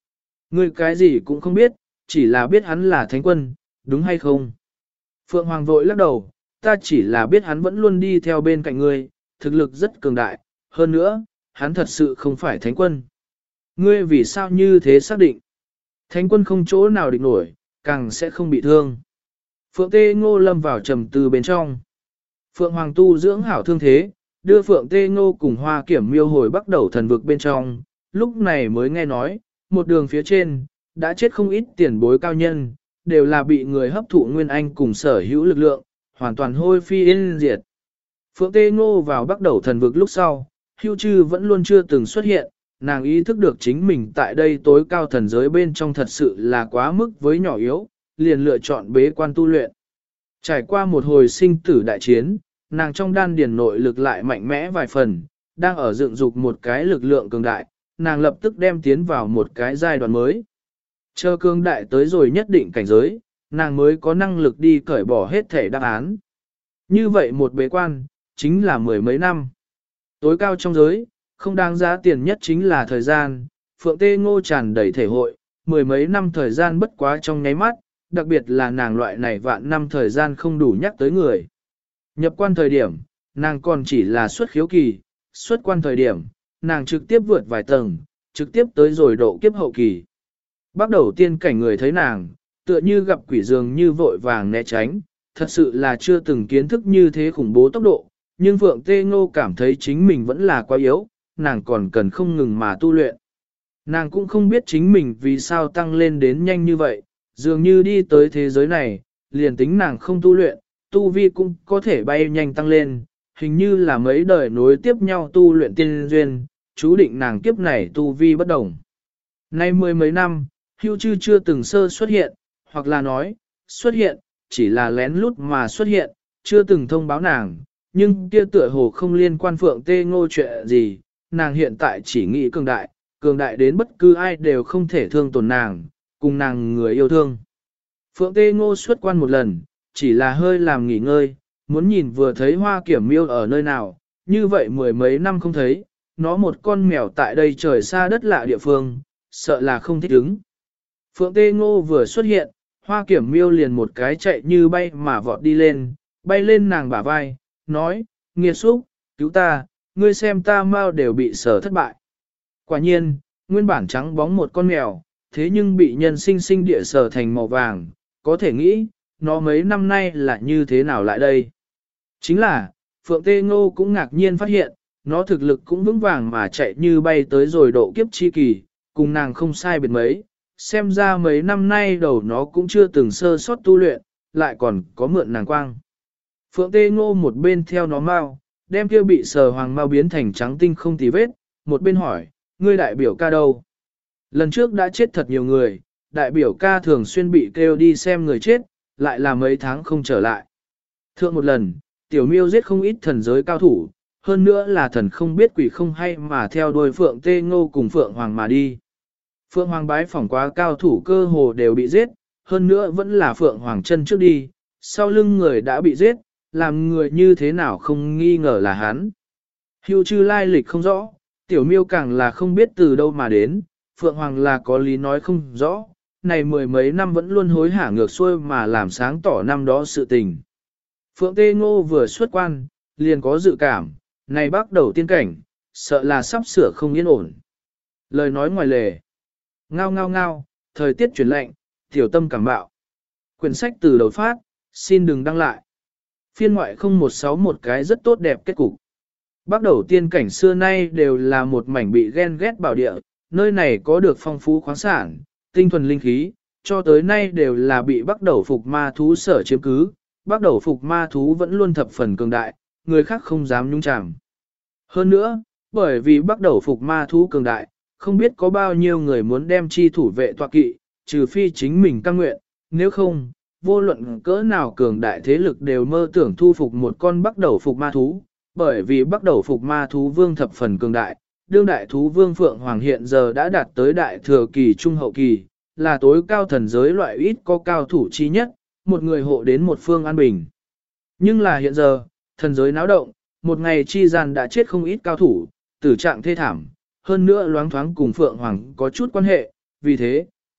Ngươi cái gì cũng không biết, chỉ là biết hắn là thánh quân, đúng hay không? Phượng Hoàng vội lắc đầu, ta chỉ là biết hắn vẫn luôn đi theo bên cạnh ngươi, thực lực rất cường đại, hơn nữa, hắn thật sự không phải thánh quân. Ngươi vì sao như thế xác định? Thánh quân không chỗ nào địch nổi, càng sẽ không bị thương. Phượng Tê Ngô lâm vào trầm tư bên trong. Phượng Hoàng tu dưỡng hảo thương thế, đưa Phượng Tê Ngô cùng Hoa Kiểm Miêu hồi bắt đầu thần vực bên trong, lúc này mới nghe nói, một đường phía trên, đã chết không ít tiền bối cao nhân, đều là bị người hấp thụ nguyên anh cùng sở hữu lực lượng, hoàn toàn hôi phi yên diệt. Phượng Tê Ngô vào bắt đầu thần vực lúc sau, Hưu Trư vẫn luôn chưa từng xuất hiện, nàng ý thức được chính mình tại đây tối cao thần giới bên trong thật sự là quá mức với nhỏ yếu, liền lựa chọn bế quan tu luyện. Trải qua một hồi sinh tử đại chiến, nàng trong đan điền nội lực lại mạnh mẽ vài phần, đang ở dựng dục một cái lực lượng cường đại, nàng lập tức đem tiến vào một cái giai đoạn mới. Chờ cường đại tới rồi nhất định cảnh giới, nàng mới có năng lực đi cởi bỏ hết thể đáp án. Như vậy một bế quan, chính là mười mấy năm. Tối cao trong giới, không đáng giá tiền nhất chính là thời gian, Phượng Tê Ngô tràn đầy thể hội, mười mấy năm thời gian bất quá trong nháy mắt, đặc biệt là nàng loại này vạn năm thời gian không đủ nhắc tới người. Nhập quan thời điểm, nàng còn chỉ là xuất khiếu kỳ, xuất quan thời điểm, nàng trực tiếp vượt vài tầng, trực tiếp tới rồi độ kiếp hậu kỳ. Bắt đầu tiên cảnh người thấy nàng, tựa như gặp quỷ dường như vội vàng né tránh, thật sự là chưa từng kiến thức như thế khủng bố tốc độ, nhưng Phượng Tê Ngô cảm thấy chính mình vẫn là quá yếu, nàng còn cần không ngừng mà tu luyện. Nàng cũng không biết chính mình vì sao tăng lên đến nhanh như vậy, dường như đi tới thế giới này, liền tính nàng không tu luyện, tu vi cũng có thể bay nhanh tăng lên, hình như là mấy đời nối tiếp nhau tu luyện tiên duyên, chú định nàng kiếp này tu vi bất đồng. Nay mười mấy năm, Hưu Trư chưa từng sơ xuất hiện, hoặc là nói, xuất hiện, chỉ là lén lút mà xuất hiện, chưa từng thông báo nàng, nhưng kia tựa hồ không liên quan Phượng Tê Ngô chuyện gì, nàng hiện tại chỉ nghĩ cường đại đến bất cứ ai đều không thể thương tổn nàng, cùng nàng người yêu thương. Phượng Tê Ngô xuất quan một lần, chỉ là hơi làm nghỉ ngơi, muốn nhìn vừa thấy Hoa Kiểm Miêu ở nơi nào, như vậy mười mấy năm không thấy, nó một con mèo tại đây trời xa đất lạ địa phương, sợ là không thích ứng. Phượng Tê Ngô vừa xuất hiện, Hoa Kiểm Miêu liền một cái chạy như bay mà vọt đi lên, bay lên nàng bả vai, nói, nghiệt xúc, cứu ta, ngươi xem ta mau đều bị sở thất bại. Quả nhiên, nguyên bản trắng bóng một con mèo, thế nhưng bị nhân sinh sinh địa sở thành màu vàng, có thể nghĩ, nó mấy năm nay là như thế nào lại đây. Chính là, Phượng Tê Ngô cũng ngạc nhiên phát hiện, nó thực lực cũng vững vàng mà chạy như bay tới rồi độ kiếp chi kỳ, cùng nàng không sai biệt mấy, xem ra mấy năm nay đầu nó cũng chưa từng sơ sót tu luyện, lại còn có mượn nàng quang. Phượng Tê Ngô một bên theo nó mau, đem kia bị sờ hoàng mau biến thành trắng tinh không tì vết, một bên hỏi, ngươi đại biểu ca đâu? Lần trước đã chết thật nhiều người, đại biểu ca thường xuyên bị kêu đi xem người chết, lại là mấy tháng không trở lại. Thượng một lần, tiểu miêu giết không ít thần giới cao thủ, hơn nữa là thần không biết quỷ không hay mà theo đuôi Phượng Tê Ngô cùng Phượng Hoàng mà đi. Phượng Hoàng bái phỏng quá cao thủ cơ hồ đều bị giết, hơn nữa vẫn là Phượng Hoàng chân trước đi, sau lưng người đã bị giết, làm người như thế nào không nghi ngờ là hắn. Hưu Trư lai lịch không rõ, tiểu miêu càng là không biết từ đâu mà đến, Phượng Hoàng là có lý nói không rõ, này mười mấy năm vẫn luôn hối hả ngược xuôi mà làm sáng tỏ năm đó sự tình. Phượng Tê Ngô vừa xuất quan, liền có dự cảm, này bắt đầu tiên cảnh, sợ là sắp sửa không yên ổn. Lời nói ngoài lề. Ngao ngao ngao, thời tiết chuyển lạnh, tiểu tâm cảm bạo. Quyển sách từ đầu phát, xin đừng đăng lại. Phiên ngoại 0161 cái rất tốt đẹp kết cục. Bắt đầu tiên cảnh xưa nay đều là một mảnh bị ghen ghét bảo địa, nơi này có được phong phú khoáng sản, tinh thuần linh khí, cho tới nay đều là bị bắt đầu phục ma thú sở chiếm cứ. Bắt đầu phục ma thú vẫn luôn thập phần cường đại, người khác không dám nhúng chàm. Hơn nữa, bởi vì bắt đầu phục ma thú cường đại, không biết có bao nhiêu người muốn đem chi thủ vệ tọa kỵ, trừ phi chính mình căng nguyện, nếu không, vô luận cỡ nào cường đại thế lực đều mơ tưởng thu phục một con bắt đầu phục ma thú, bởi vì bắt đầu phục ma thú vương thập phần cường đại, đương đại thú vương Phượng Hoàng hiện giờ đã đạt tới đại thừa kỳ trung hậu kỳ, là tối cao thần giới loại ít có cao thủ chi nhất, một người hộ đến một phương an bình. Nhưng là hiện giờ, thần giới náo động, một ngày chi gian đã chết không ít cao thủ, tử trạng thê thảm, hơn nữa loáng thoáng cùng Phượng Hoàng có chút quan hệ, vì thế,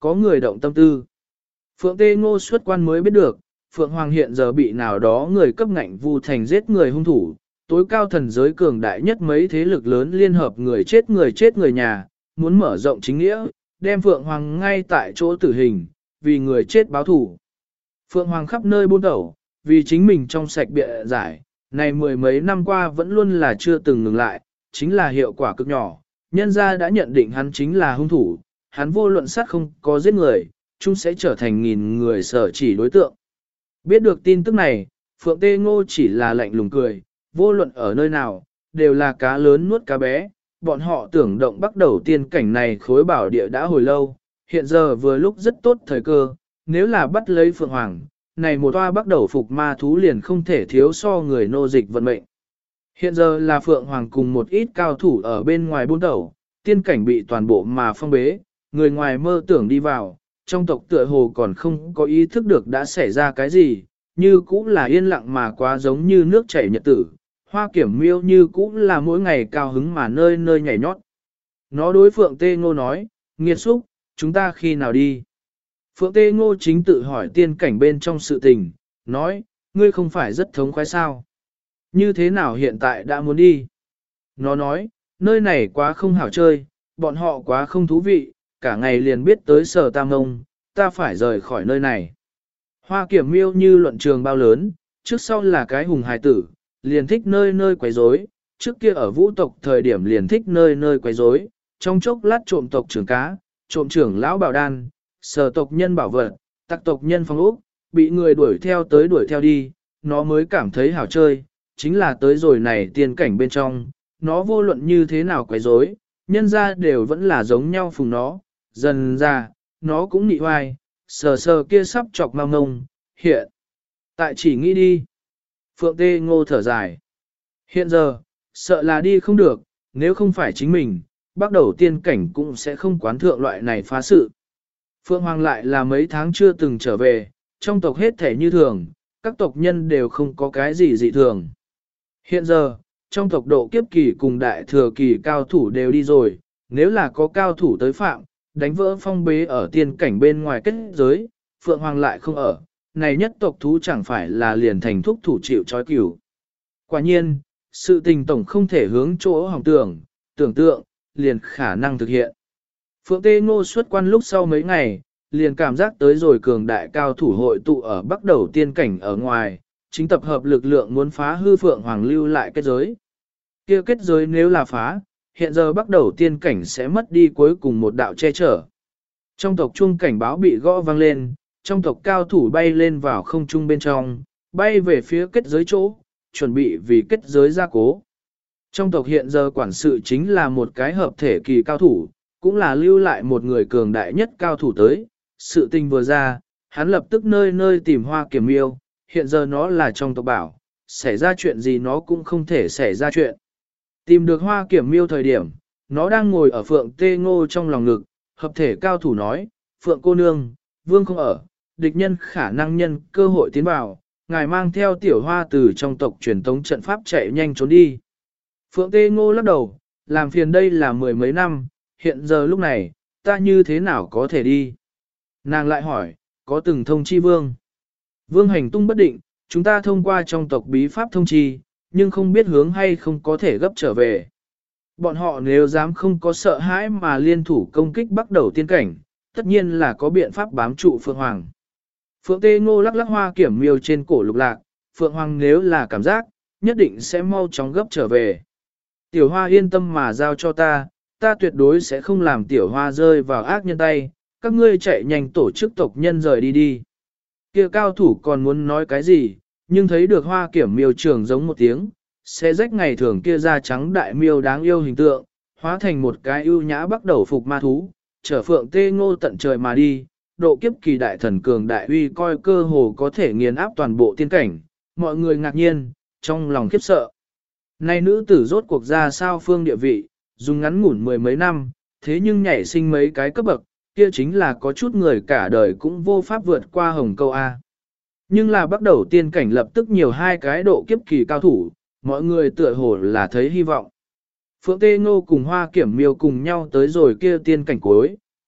có người động tâm tư. Phượng Tê Ngô xuất quan mới biết được, Phượng Hoàng hiện giờ bị nào đó người cấp ngạnh vu thành giết người hung thủ, tối cao thần giới cường đại nhất mấy thế lực lớn liên hợp người chết người nhà, muốn mở rộng chính nghĩa, đem Phượng Hoàng ngay tại chỗ tử hình, vì người chết báo thù. Phượng Hoàng khắp nơi buôn đầu, vì chính mình trong sạch bịa giải, này mười mấy năm qua vẫn luôn là chưa từng ngừng lại, chính là hiệu quả cực nhỏ, nhân gia đã nhận định hắn chính là hung thủ, hắn vô luận sát không có giết người, chúng sẽ trở thành nghìn người sở chỉ đối tượng. Biết được tin tức này, Phượng Tê Ngô chỉ là lạnh lùng cười, vô luận ở nơi nào, đều là cá lớn nuốt cá bé, bọn họ tưởng động bắt đầu tiên cảnh này khối bảo địa đã hồi lâu, hiện giờ vừa lúc rất tốt thời cơ, nếu là bắt lấy Phượng Hoàng, này một toa bắt đầu phục ma thú liền không thể thiếu so người nô dịch vận mệnh. Hiện giờ là Phượng Hoàng cùng một ít cao thủ ở bên ngoài buôn đầu, tiên cảnh bị toàn bộ mà phong bế, người ngoài mơ tưởng đi vào, trong tộc tựa hồ còn không có ý thức được đã xảy ra cái gì, như cũ là yên lặng mà quá giống như nước chảy nhật tử, Hoa Kiểm Miêu như cũ là mỗi ngày cao hứng mà nơi nơi nhảy nhót. Nó đối Phượng Tê Ngô nói, nghiệt xúc, chúng ta khi nào đi? Phượng Tê Ngô chính tự hỏi tiên cảnh bên trong sự tình, nói, ngươi không phải rất thống khoái sao? Như thế nào hiện tại đã muốn đi? Nó nói, nơi này quá không hảo chơi, bọn họ quá không thú vị, cả ngày liền biết tới Sở Tam Ngông, ta phải rời khỏi nơi này. Hoa Kiểm Miêu như luận trường bao lớn, trước sau là cái hùng hài tử, liền thích nơi nơi quấy rối, trước kia ở vũ tộc thời điểm liền thích nơi nơi quấy rối, trong chốc lát trộm tộc trưởng cá, trộm trưởng lão bảo đan, sở tộc nhân bảo vật, tặc tộc nhân phong ốc, bị người đuổi theo tới đuổi theo đi, nó mới cảm thấy hảo chơi, chính là tới rồi này tiên cảnh bên trong, nó vô luận như thế nào quấy rối, nhân ra đều vẫn là giống nhau phùng nó, dần ra, nó cũng nị hoài, sờ sờ kia sắp chọc mau ngông, hiện. Tại chỉ nghĩ đi. Phượng Tê Ngô thở dài. Hiện giờ, sợ là đi không được, nếu không phải chính mình, bắt đầu tiên cảnh cũng sẽ không quán thượng loại này phá sự. Phượng Hoàng lại là mấy tháng chưa từng trở về, trong tộc hết thể như thường, các tộc nhân đều không có cái gì dị thường. Hiện giờ, trong tộc độ kiếp kỳ cùng đại thừa kỳ cao thủ đều đi rồi, nếu là có cao thủ tới phạm, đánh vỡ phong bế ở tiên cảnh bên ngoài kết giới, Phượng Hoàng lại không ở, này nhất tộc thú chẳng phải là liền thành thúc thủ chịu trói cửu. Quả nhiên, sự tình tổng không thể hướng chỗ hỏng tưởng tượng, liền khả năng thực hiện. Phượng Tê Ngô xuất quan lúc sau mấy ngày, liền cảm giác tới rồi cường đại cao thủ hội tụ ở bắc đầu tiên cảnh ở ngoài, chính tập hợp lực lượng muốn phá hư Phượng Hoàng lưu lại kết giới. Kia kết giới nếu là phá, hiện giờ bắc đầu tiên cảnh sẽ mất đi cuối cùng một đạo che chở. Trong tộc chuông cảnh báo bị gõ vang lên, trong tộc cao thủ bay lên vào không trung bên trong, bay về phía kết giới chỗ, chuẩn bị vì kết giới gia cố. Trong tộc hiện giờ quản sự chính là một cái hợp thể kỳ cao thủ, cũng là lưu lại một người cường đại nhất cao thủ tới. Sự tình vừa ra, hắn lập tức nơi nơi tìm Hoa Kiểm Miêu, hiện giờ nó là trong tộc bảo, xảy ra chuyện gì nó cũng không thể xảy ra chuyện. Tìm được Hoa Kiểm Miêu thời điểm, nó đang ngồi ở Phượng Tê Ngô trong lòng ngực, hợp thể cao thủ nói, Phượng cô nương, vương không ở, địch nhân khả năng nhân cơ hội tiến vào, ngài mang theo tiểu hoa từ trong tộc truyền tống trận pháp chạy nhanh trốn đi. Phượng Tê Ngô lắc đầu, làm phiền đây là mười mấy năm, hiện giờ lúc này, ta như thế nào có thể đi? Nàng lại hỏi, có từng thông chi vương? Vương hành tung bất định, chúng ta thông qua trong tộc bí pháp thông chi, nhưng không biết hướng hay không có thể gấp trở về. Bọn họ nếu dám không có sợ hãi mà liên thủ công kích bắt đầu tiên cảnh, tất nhiên là có biện pháp bám trụ Phượng Hoàng. Phượng Tê Ngô lắc lắc Hoa Kiểm Miêu trên cổ lục lạc, Phượng Hoàng nếu là cảm giác, nhất định sẽ mau chóng gấp trở về. Tiểu Hoa yên tâm mà giao cho ta, ta tuyệt đối sẽ không làm Tiểu Hoa rơi vào ác nhân tay, các ngươi chạy nhanh tổ chức tộc nhân rời đi đi. Kia cao thủ còn muốn nói cái gì, nhưng thấy được Hoa Kiểm Miêu trưởng giống một tiếng, sẽ rách ngày thường kia da trắng đại miêu đáng yêu hình tượng, hóa thành một cái ưu nhã bắt đầu phục ma thú, chở Phượng Tê Ngô tận trời mà đi. Độ kiếp kỳ đại thần cường đại uy coi cơ hồ có thể nghiền áp toàn bộ tiên cảnh, mọi người ngạc nhiên, trong lòng khiếp sợ. Nay nữ tử rốt cuộc ra sao phương địa vị, dùng ngắn ngủn mười mấy năm, thế nhưng nhảy sinh mấy cái cấp bậc, kia chính là có chút người cả đời cũng vô pháp vượt qua hồng câu A. Nhưng là bắt đầu tiên cảnh lập tức nhiều hai cái độ kiếp kỳ cao thủ, mọi người tựa hồ là thấy hy vọng. Phượng Tê Ngô cùng Hoa Kiểm Miêu cùng nhau tới rồi kia tiên cảnh cuối,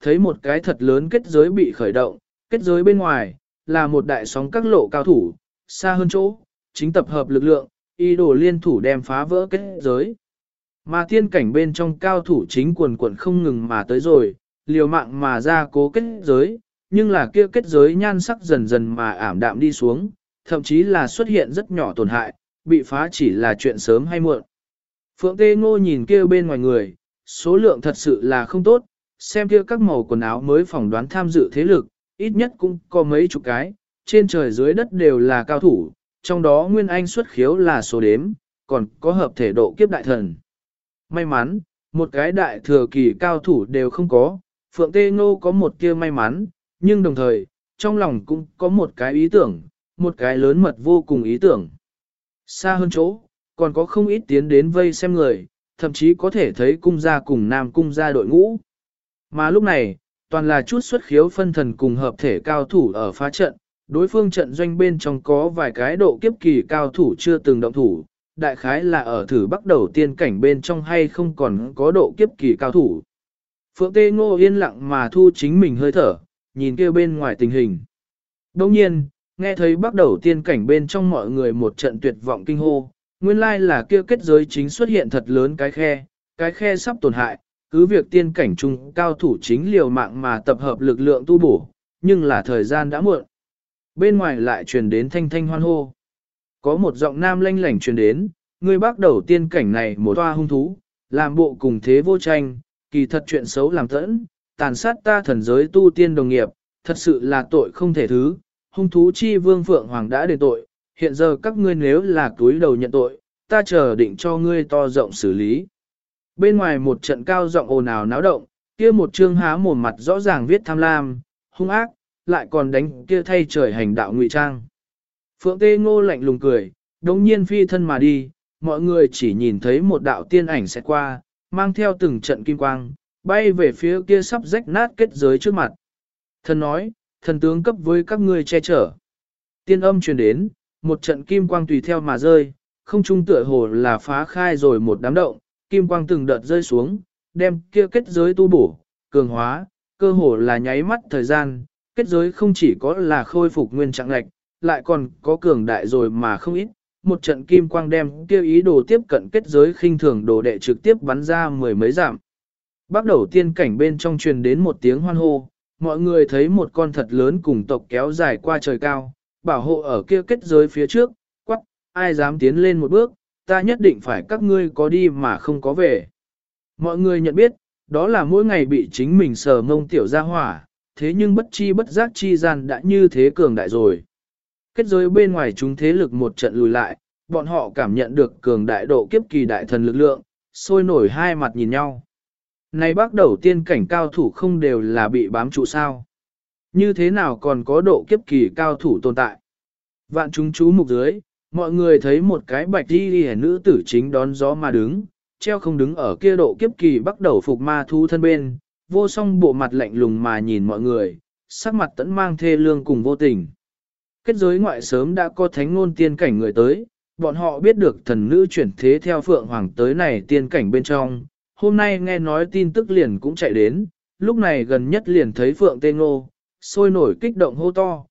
thấy một cái thật lớn kết giới bị khởi động, kết giới bên ngoài, là một đại sóng các lộ cao thủ, xa hơn chỗ, chính tập hợp lực lượng, ý đồ liên thủ đem phá vỡ kết giới. Mà tiên cảnh bên trong cao thủ chính quần quần không ngừng mà tới rồi, liều mạng mà ra cố kết giới, nhưng là kia kết giới nhan sắc dần dần mà ảm đạm đi xuống, thậm chí là xuất hiện rất nhỏ tổn hại, bị phá chỉ là chuyện sớm hay muộn. Phượng Tê Ngô nhìn kia bên ngoài người, số lượng thật sự là không tốt, xem kia các màu quần áo mới phỏng đoán tham dự thế lực, ít nhất cũng có mấy chục cái, trên trời dưới đất đều là cao thủ, trong đó Nguyên Anh xuất khiếu là số đếm, còn có hợp thể độ kiếp đại thần. May mắn, một cái đại thừa kỳ cao thủ đều không có, Phượng Tê Ngô có một kia may mắn, nhưng đồng thời, trong lòng cũng có một cái ý tưởng, một cái lớn mật vô cùng ý tưởng. Xa hơn chỗ, còn có không ít tiến đến vây xem người, thậm chí có thể thấy cung gia cùng nam cung gia đội ngũ. Mà lúc này, toàn là chút xuất khiếu phân thần cùng hợp thể cao thủ ở phá trận, đối phương trận doanh bên trong có vài cái độ kiếp kỳ cao thủ chưa từng động thủ, đại khái là ở thử bắt đầu tiên cảnh bên trong hay không còn có độ kiếp kỳ cao thủ. Phượng Tê Ngô yên lặng mà thu chính mình hơi thở, nhìn kia bên ngoài tình hình. Đồng nhiên, nghe thấy bắt đầu tiên cảnh bên trong mọi người một trận tuyệt vọng kinh hô, nguyên lai là kia kết giới chính xuất hiện thật lớn cái khe sắp tổn hại, cứ việc tiên cảnh trung cao thủ chính liều mạng mà tập hợp lực lượng tu bổ, nhưng là thời gian đã muộn. Bên ngoài lại truyền đến thanh thanh hoan hô. Có một giọng nam lanh lảnh truyền đến, người bắt đầu tiên cảnh này một toa hung thú, làm bộ cùng thế vô tranh, kỳ thật chuyện xấu làm tẫn, tàn sát ta thần giới tu tiên đồng nghiệp, thật sự là tội không thể thứ, hung thú chi vương Phượng Hoàng đã đền tội, hiện giờ các ngươi nếu là túi đầu nhận tội, ta chờ định cho ngươi to rộng xử lý. Bên ngoài một trận cao giọng ồn ào náo động, kia một trương há mồm mặt rõ ràng viết tham lam, hung ác, lại còn đánh kia thay trời hành đạo ngụy trang. Phượng Tê Ngô lạnh lùng cười, đống nhiên phi thân mà đi, mọi người chỉ nhìn thấy một đạo tiên ảnh sẽ qua, mang theo từng trận kim quang, bay về phía kia sắp rách nát kết giới trước mặt. Thần nói, thần tướng cấp với các ngươi che chở. Tiên âm truyền đến, một trận kim quang tùy theo mà rơi, không trung tựa hồ là phá khai rồi một đám động, kim quang từng đợt rơi xuống, đem kia kết giới tu bổ, cường hóa, cơ hồ là nháy mắt thời gian, kết giới không chỉ có là khôi phục nguyên trạng lệch, lại còn có cường đại rồi mà không ít. Một trận kim quang đem kia ý đồ tiếp cận kết giới khinh thường đồ đệ trực tiếp bắn ra mười mấy dặm. Bắt đầu tiên cảnh bên trong truyền đến một tiếng hoan hô, mọi người thấy một con thật lớn cùng tộc kéo dài qua trời cao, bảo hộ ở kia kết giới phía trước, quắc, ai dám tiến lên một bước, ta nhất định phải các ngươi có đi mà không có về. Mọi người nhận biết, đó là mỗi ngày bị chính mình sờ mông tiểu ra hỏa, thế nhưng bất chi bất giác chi gian đã như thế cường đại rồi. Kết giới bên ngoài chúng thế lực một trận lùi lại, bọn họ cảm nhận được cường đại độ kiếp kỳ đại thần lực lượng, sôi nổi hai mặt nhìn nhau. Này bắt đầu tiên cảnh cao thủ không đều là bị bám trụ sao? Như thế nào còn có độ kiếp kỳ cao thủ tồn tại? Vạn chúng chú mục dưới, mọi người thấy một cái bạch đi nữ tử chính đón gió mà đứng, treo không đứng ở kia độ kiếp kỳ bắt đầu phục ma thu thân bên, vô song bộ mặt lạnh lùng mà nhìn mọi người, sắc mặt tẫn mang thê lương cùng vô tình. Kết giới ngoại sớm đã có thánh ngôn tiên cảnh người tới, bọn họ biết được thần nữ chuyển thế theo Phượng Hoàng tới này tiên cảnh bên trong, hôm nay nghe nói tin tức liền cũng chạy đến, lúc này gần nhất liền thấy Phượng Tê Ngô, sôi nổi kích động hô to,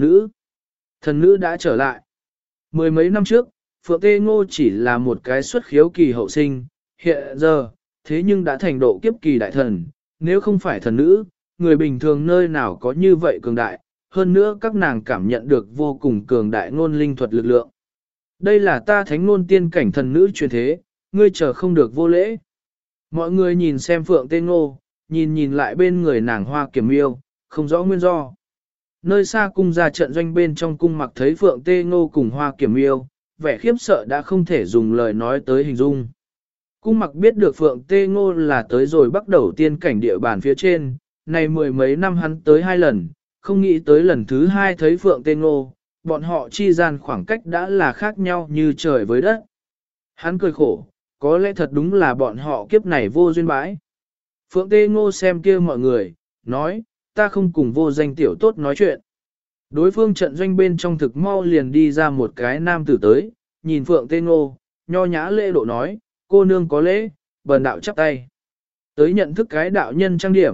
thần nữ đã trở lại. Mười mấy năm trước, Phượng Tê Ngô chỉ là một cái xuất khiếu kỳ hậu sinh, hiện giờ, thế nhưng đã thành độ kiếp kỳ đại thần, nếu không phải thần nữ, người bình thường nơi nào có như vậy cường đại, hơn nữa các nàng cảm nhận được vô cùng cường đại ngôn linh thuật lực lượng. Đây là ta thánh ngôn tiên cảnh thần nữ truyền thế, ngươi chờ không được vô lễ. Mọi người nhìn xem Phượng Tê Ngô, nhìn lại bên người nàng Hoa Kiểm Miêu, không rõ nguyên do. Nơi xa cung ra trận doanh bên trong cung mặc thấy Phượng Tê Ngô cùng Hoa Kiểm Miêu, vẻ khiếp sợ đã không thể dùng lời nói tới hình dung. Cung mặc biết được Phượng Tê Ngô là tới rồi bắt đầu tiên cảnh địa bàn phía trên, này mười mấy năm hắn tới hai lần, không nghĩ tới lần thứ hai thấy Phượng Tê Ngô, bọn họ chi gian khoảng cách đã là khác nhau như trời với đất. Hắn cười khổ, có lẽ thật đúng là bọn họ kiếp này vô duyên bãi. Phượng Tê Ngô xem kia mọi người, nói, ta không cùng vô danh tiểu tốt nói chuyện. Đối phương trận doanh bên trong thực mau liền đi ra một cái nam tử tới, nhìn Phượng Tê Ngô, nho nhã lễ độ nói, cô nương có lễ, bần đạo chắp tay. Tới nhận thức cái đạo nhân trang điểm,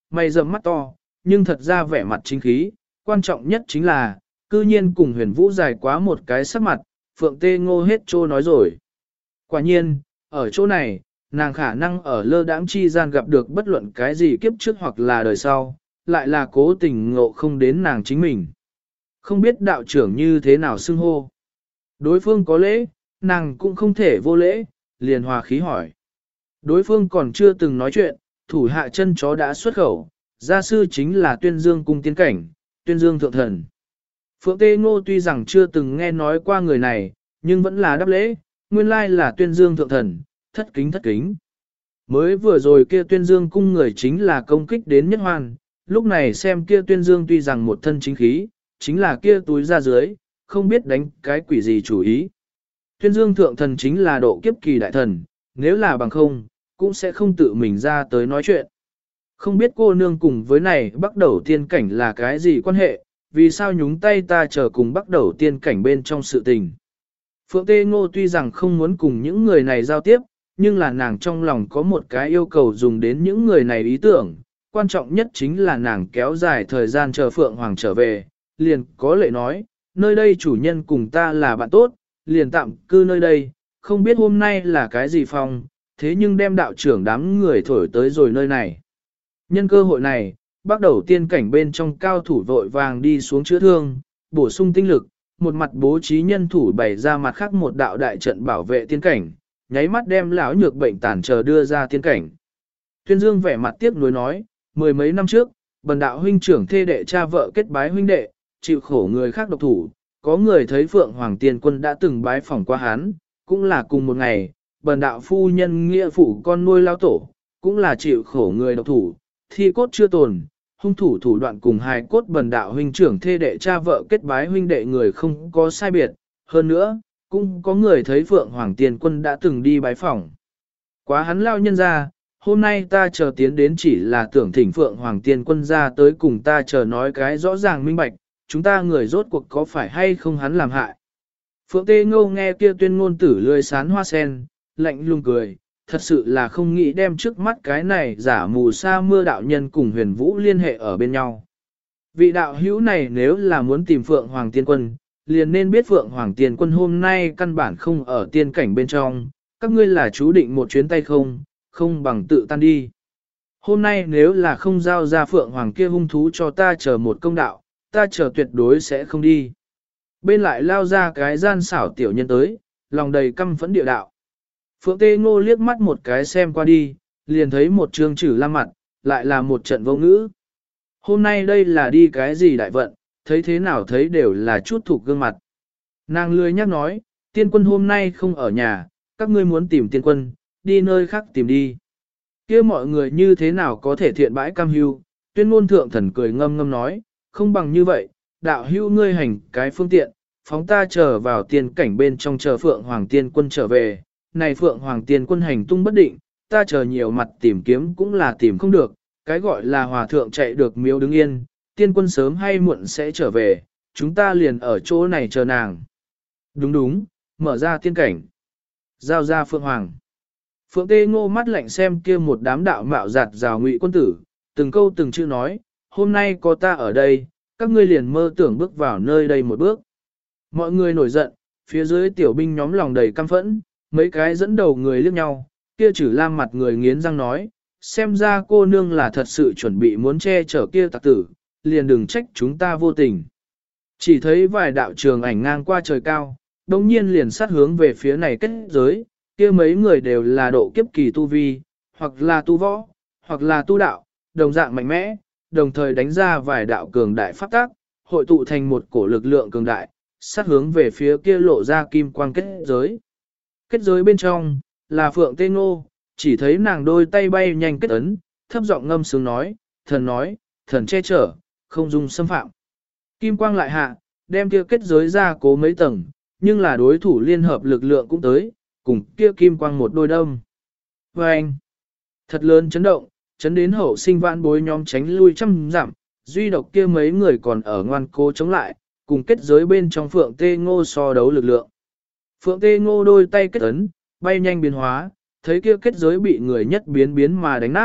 mày rậm mắt to, nhưng thật ra vẻ mặt chính khí, quan trọng nhất chính là, cư nhiên cùng huyền vũ dài quá một cái sắc mặt, Phượng Tê Ngô hết trô nói rồi. Quả nhiên, ở chỗ này, nàng khả năng ở lơ đãng chi gian gặp được bất luận cái gì kiếp trước hoặc là đời sau, lại là cố tình ngộ không đến nàng chính mình. Không biết đạo trưởng như thế nào xưng hô. Đối phương có lễ, nàng cũng không thể vô lễ, liền hòa khí hỏi. Đối phương còn chưa từng nói chuyện, thủ hạ chân chó đã xuất khẩu, gia sư chính là Tuyên Dương cung tiên cảnh, Tuyên Dương thượng thần. Phượng Tê Ngô tuy rằng chưa từng nghe nói qua người này, nhưng vẫn là đáp lễ, nguyên lai là Tuyên Dương thượng thần, thất kính thất kính. Mới vừa rồi kia Tuyên Dương cung người chính là công kích đến nhất hoan, lúc này xem kia Tuyên Dương tuy rằng một thân chính khí, chính là kia túi ra dưới, không biết đánh cái quỷ gì chủ ý. Tuyên Dương thượng thần chính là độ kiếp kỳ đại thần, nếu là bằng không, cũng sẽ không tự mình ra tới nói chuyện. Không biết cô nương cùng với này bắt đầu tiên cảnh là cái gì quan hệ, vì sao nhúng tay ta chờ cùng bắt đầu tiên cảnh bên trong sự tình. Phượng Tê Ngô tuy rằng không muốn cùng những người này giao tiếp, nhưng là nàng trong lòng có một cái yêu cầu dùng đến những người này ý tưởng, quan trọng nhất chính là nàng kéo dài thời gian chờ Phượng Hoàng trở về, liền có lệ nói, nơi đây chủ nhân cùng ta là bạn tốt, liền tạm cư nơi đây, không biết hôm nay là cái gì phong, thế nhưng đem đạo trưởng đám người thổi tới rồi nơi này. Nhân cơ hội này, bắt đầu tiên cảnh bên trong cao thủ vội vàng đi xuống chữa thương, bổ sung tinh lực, một mặt bố trí nhân thủ bày ra mặt khác một đạo đại trận bảo vệ tiên cảnh, nháy mắt đem lão nhược bệnh tàn chờ đưa ra tiên cảnh. Tuyên Dương vẻ mặt tiếc nuối nói, mười mấy năm trước, bần đạo huynh trưởng thê đệ cha vợ kết bái huynh đệ, chịu khổ người khác độc thủ, có người thấy Phượng Hoàng Tiên Quân đã từng bái phỏng qua hắn, cũng là cùng một ngày, bần đạo phu nhân nghĩa phụ con nuôi lao tổ, cũng là chịu khổ người độc thủ, thi cốt chưa tồn, hung thủ thủ đoạn cùng hài cốt bần đạo huynh trưởng thê đệ cha vợ kết bái huynh đệ người không có sai biệt, hơn nữa, cũng có người thấy Phượng Hoàng Tiên Quân đã từng đi bái phỏng. Quá hắn lao nhân ra, hôm nay ta chờ tiến đến chỉ là tưởng thỉnh Phượng Hoàng Tiên Quân ra tới cùng ta chờ nói cái rõ ràng minh bạch, chúng ta người rốt cuộc có phải hay không hắn làm hại. Phượng Tê Ngô nghe kia tuyên ngôn tử lười sán hoa sen, lạnh lùng cười, thật sự là không nghĩ đem trước mắt cái này giả mù sa mưa đạo nhân cùng huyền vũ liên hệ ở bên nhau. Vị đạo hữu này nếu là muốn tìm Phượng Hoàng Tiên Quân, liền nên biết Phượng Hoàng Tiên Quân hôm nay căn bản không ở tiên cảnh bên trong, các ngươi là chú định một chuyến tay không bằng tự tan đi. Hôm nay nếu là không giao ra Phượng Hoàng kia hung thú cho ta chờ một công đạo, ta chờ tuyệt đối sẽ không đi. Bên lại lao ra cái gian xảo tiểu nhân tới, lòng đầy căm phẫn địa đạo. Phượng Tê Ngô liếc mắt một cái xem qua đi, liền thấy một trương chử la mặt, lại là một trận vô ngữ. Hôm nay đây là đi cái gì đại vận, thấy thế nào thấy đều là chút thuộc gương mặt. Nàng lười nhắc nói, tiên quân hôm nay không ở nhà, các ngươi muốn tìm tiên quân, đi nơi khác tìm đi. Kia mọi người như thế nào có thể thiện bãi cam hưu, tuyên ngôn thượng thần cười ngâm ngâm nói, không bằng như vậy, đạo hưu ngươi hành cái phương tiện, phóng ta chờ vào tiên cảnh bên trong chờ Phượng Hoàng Tiên Quân trở về, này Phượng Hoàng Tiên Quân hành tung bất định, ta chờ nhiều mặt tìm kiếm cũng là tìm không được, cái gọi là hòa thượng chạy được miếu đứng yên, tiên quân sớm hay muộn sẽ trở về, chúng ta liền ở chỗ này chờ nàng. Đúng đúng, mở ra tiên cảnh. Giao ra Phượng Hoàng. Phượng Tê Ngô mắt lạnh xem kia một đám đạo mạo giạt rào ngụy quân tử, từng câu từng chữ nói, hôm nay có ta ở đây, các ngươi liền mơ tưởng bước vào nơi đây một bước. Mọi người nổi giận, phía dưới tiểu binh nhóm lòng đầy căm phẫn, mấy cái dẫn đầu người liếc nhau, kia Trử Lam mặt người nghiến răng nói, xem ra cô nương là thật sự chuẩn bị muốn che chở kia tặc tử, liền đừng trách chúng ta vô tình. Chỉ thấy vài đạo trường ảnh ngang qua trời cao, đồng nhiên liền sát hướng về phía này kết giới, kia mấy người đều là độ kiếp kỳ tu vi, hoặc là tu võ, hoặc là tu đạo, đồng dạng mạnh mẽ, đồng thời đánh ra vài đạo cường đại pháp tác, hội tụ thành một cổ lực lượng cường đại, sát hướng về phía kia lộ ra kim quang kết giới. Kết giới bên trong, là Phượng Tê Ngô, chỉ thấy nàng đôi tay bay nhanh kết ấn, thấp giọng ngâm sướng nói, thần che chở, không dung xâm phạm. Kim quang lại hạ, đem kia kết giới ra cố mấy tầng, nhưng là đối thủ liên hợp lực lượng cũng tới, cùng kia kim quang một đôi đâm. Và anh, thật lớn chấn động, chấn đến hậu sinh vạn bối nhóm tránh lui trăm dặm, duy độc kia mấy người còn ở ngoan cố chống lại, cùng kết giới bên trong Phượng Tê Ngô so đấu lực lượng. Phượng Tê Ngô đôi tay kết ấn, bay nhanh biến hóa, thấy kia kết giới bị người nhất biến mà đánh nát,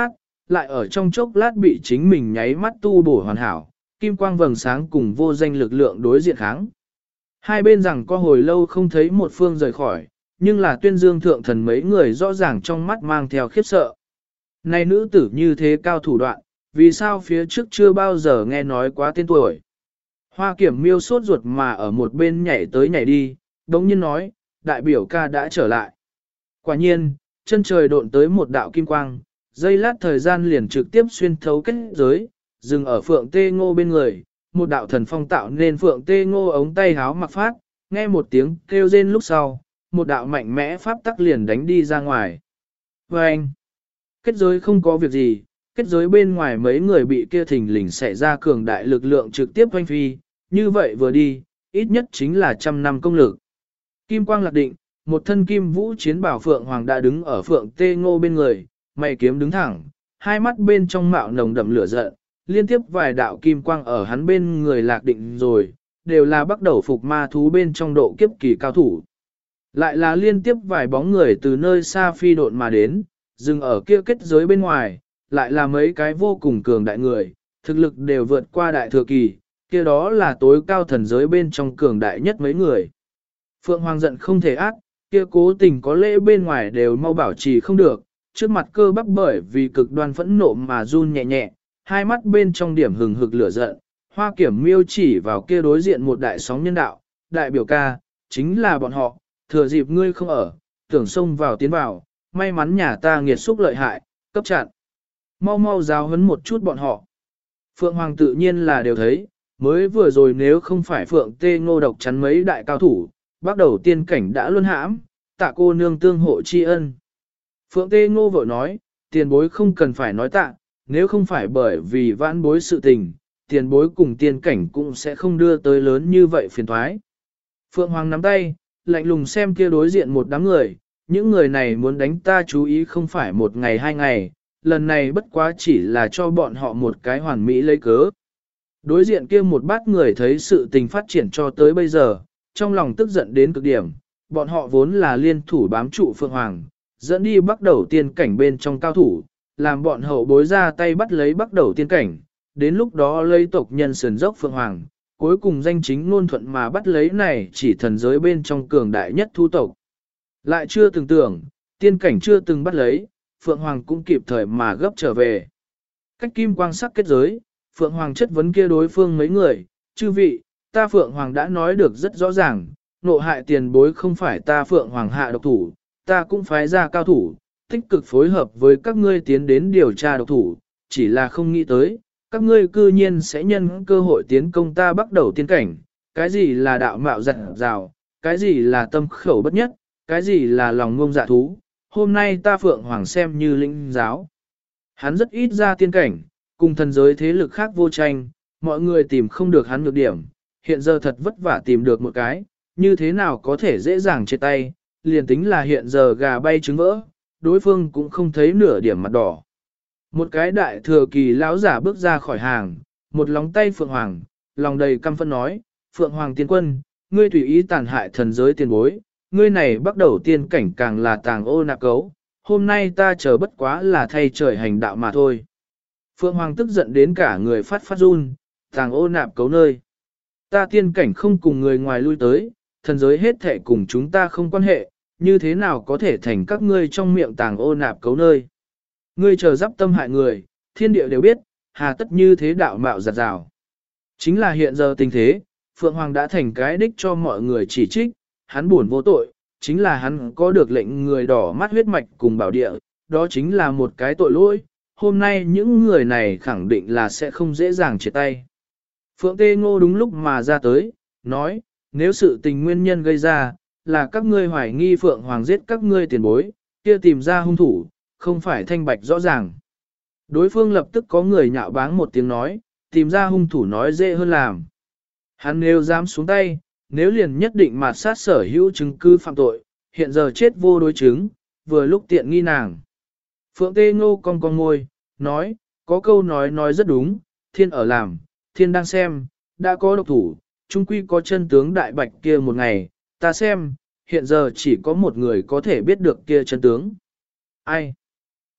lại ở trong chốc lát bị chính mình nháy mắt tu bổ hoàn hảo, kim quang vầng sáng cùng vô danh lực lượng đối diện kháng. Hai bên rằng có hồi lâu không thấy một phương rời khỏi, nhưng là tuyên dương thượng thần mấy người rõ ràng trong mắt mang theo khiếp sợ. Này nữ tử như thế cao thủ đoạn, vì sao phía trước chưa bao giờ nghe nói quá tên tuổi. Hoa Kiểm Miêu sốt ruột mà ở một bên nhảy tới nhảy đi, đống nhiên nói, đại biểu ca đã trở lại. Quả nhiên, chân trời độn tới một đạo kim quang, giây lát thời gian liền trực tiếp xuyên thấu kết giới, dừng ở Phượng Tê Ngô bên người, một đạo thần phong tạo nên Phượng Tê Ngô ống tay háo mặc phát, nghe một tiếng kêu rên lúc sau, một đạo mạnh mẽ pháp tắc liền đánh đi ra ngoài. Và anh, kết giới không có việc gì, kết giới bên ngoài mấy người bị kia thình lình xảy ra cường đại lực lượng trực tiếp hoanh phi, như vậy vừa đi, ít nhất chính là 100 năm công lực. Kim quang lạc định, một thân kim vũ chiến bảo Phượng Hoàng đã đứng ở Phượng Tê Ngô bên người, mày kiếm đứng thẳng, hai mắt bên trong mạo nồng đậm lửa giận, liên tiếp vài đạo kim quang ở hắn bên người lạc định rồi, đều là bắt đầu phục ma thú bên trong độ kiếp kỳ cao thủ. Lại là liên tiếp vài bóng người từ nơi xa phi độn mà đến, dừng ở kia kết giới bên ngoài, lại là mấy cái vô cùng cường đại người, thực lực đều vượt qua đại thừa kỳ, kia đó là tối cao thần giới bên trong cường đại nhất mấy người. Phượng Hoàng giận không thể ác, kia cố tình có lễ bên ngoài đều mau bảo trì không được, trước mặt cơ bắp bởi vì cực đoan phẫn nộ mà run nhẹ nhẹ, hai mắt bên trong điểm hừng hực lửa giận, Hoa Kiểm Miêu chỉ vào kia đối diện một đại sóng nhân đạo, đại biểu ca, chính là bọn họ, thừa dịp ngươi không ở, tưởng xông vào tiến vào, may mắn nhà ta nghiệt xúc lợi hại, cấp chặn. Mau mau giáo huấn một chút bọn họ. Phượng Hoàng tự nhiên là đều thấy, mới vừa rồi nếu không phải Phượng Tê Ngô độc chắn mấy đại cao thủ, bắt đầu tiên cảnh đã luân hãm, tạ cô nương tương hộ tri ân. Phượng Tê Ngô vội nói, tiền bối không cần phải nói tạ, nếu không phải bởi vì vãn bối sự tình, tiền bối cùng tiên cảnh cũng sẽ không đưa tới lớn như vậy phiền thoái. Phượng Hoàng nắm tay, lạnh lùng xem kia đối diện một đám người, những người này muốn đánh ta chú ý không phải một ngày hai ngày, lần này bất quá chỉ là cho bọn họ một cái hoàn mỹ lấy cớ. Đối diện kia một bát người thấy sự tình phát triển cho tới bây giờ, trong lòng tức giận đến cực điểm, bọn họ vốn là liên thủ bám trụ Phượng Hoàng, dẫn đi bắt đầu tiên cảnh bên trong cao thủ, làm bọn hậu bối ra tay bắt lấy bắt đầu tiên cảnh, đến lúc đó lấy tộc nhân sườn dốc Phượng Hoàng, cuối cùng danh chính ngôn thuận mà bắt lấy này chỉ thần giới bên trong cường đại nhất thu tộc. Lại chưa từng tưởng, tiên cảnh chưa từng bắt lấy, Phượng Hoàng cũng kịp thời mà gấp trở về. Cách kim quang sắc kết giới, Phượng Hoàng chất vấn kia đối phương mấy người, chư vị, ta Phượng Hoàng đã nói được rất rõ ràng, nộ hại tiền bối không phải ta Phượng Hoàng hạ độc thủ, ta cũng phái ra cao thủ, tích cực phối hợp với các ngươi tiến đến điều tra độc thủ, chỉ là không nghĩ tới, các ngươi cư nhiên sẽ nhân cơ hội tiến công ta bắt đầu tiên cảnh, cái gì là đạo mạo giật rào, cái gì là tâm khẩu bất nhất, cái gì là lòng ngông dạ thú, hôm nay ta Phượng Hoàng xem như lĩnh giáo. Hắn rất ít ra tiên cảnh, cùng thần giới thế lực khác vô tranh, mọi người tìm không được hắn nhược điểm, hiện giờ thật vất vả tìm được một cái, như thế nào có thể dễ dàng chia tay, liền tính là hiện giờ gà bay trứng vỡ, đối phương cũng không thấy nửa điểm mặt đỏ. Một cái đại thừa kỳ lão giả bước ra khỏi hàng, một lóng tay Phượng Hoàng, lòng đầy căm phẫn nói, Phượng Hoàng tiên quân, ngươi tùy ý tàn hại thần giới tiền bối, ngươi này bắt đầu tiên cảnh càng là tàng ô nạc cấu, hôm nay ta chờ bất quá là thay trời hành đạo mà thôi. Phượng Hoàng tức giận đến cả người phát run, tàng ô nạp cấu nơi. Ta tiên cảnh không cùng người ngoài lui tới, thần giới hết thể cùng chúng ta không quan hệ, như thế nào có thể thành các ngươi trong miệng tàng ô nạp cấu nơi. Ngươi chờ giáp tâm hại người, thiên địa đều biết, hà tất như thế đạo mạo giặt rào. Chính là hiện giờ tình thế, Phượng Hoàng đã thành cái đích cho mọi người chỉ trích, hắn buồn vô tội, chính là hắn có được lệnh người đỏ mắt huyết mạch cùng bảo địa, đó chính là một cái tội lỗi, hôm nay những người này khẳng định là sẽ không dễ dàng chia tay. Phượng Tê Ngô đúng lúc mà ra tới, nói, nếu sự tình nguyên nhân gây ra, là các ngươi hoài nghi Phượng Hoàng giết các ngươi tiền bối, kia tìm ra hung thủ, không phải thanh bạch rõ ràng. Đối phương lập tức có người nhạo báng một tiếng nói, tìm ra hung thủ nói dễ hơn làm. Hắn nếu dám xuống tay, nếu liền nhất định mà sát sở hữu chứng cứ phạm tội, hiện giờ chết vô đối chứng, vừa lúc tiện nghi nàng. Phượng Tê Ngô con môi, nói, có câu nói rất đúng, thiên ở làm, thiên đang xem, đã có độc thủ, chung quy có chân tướng đại bạch kia một ngày, ta xem, hiện giờ chỉ có một người có thể biết được kia chân tướng. Ai?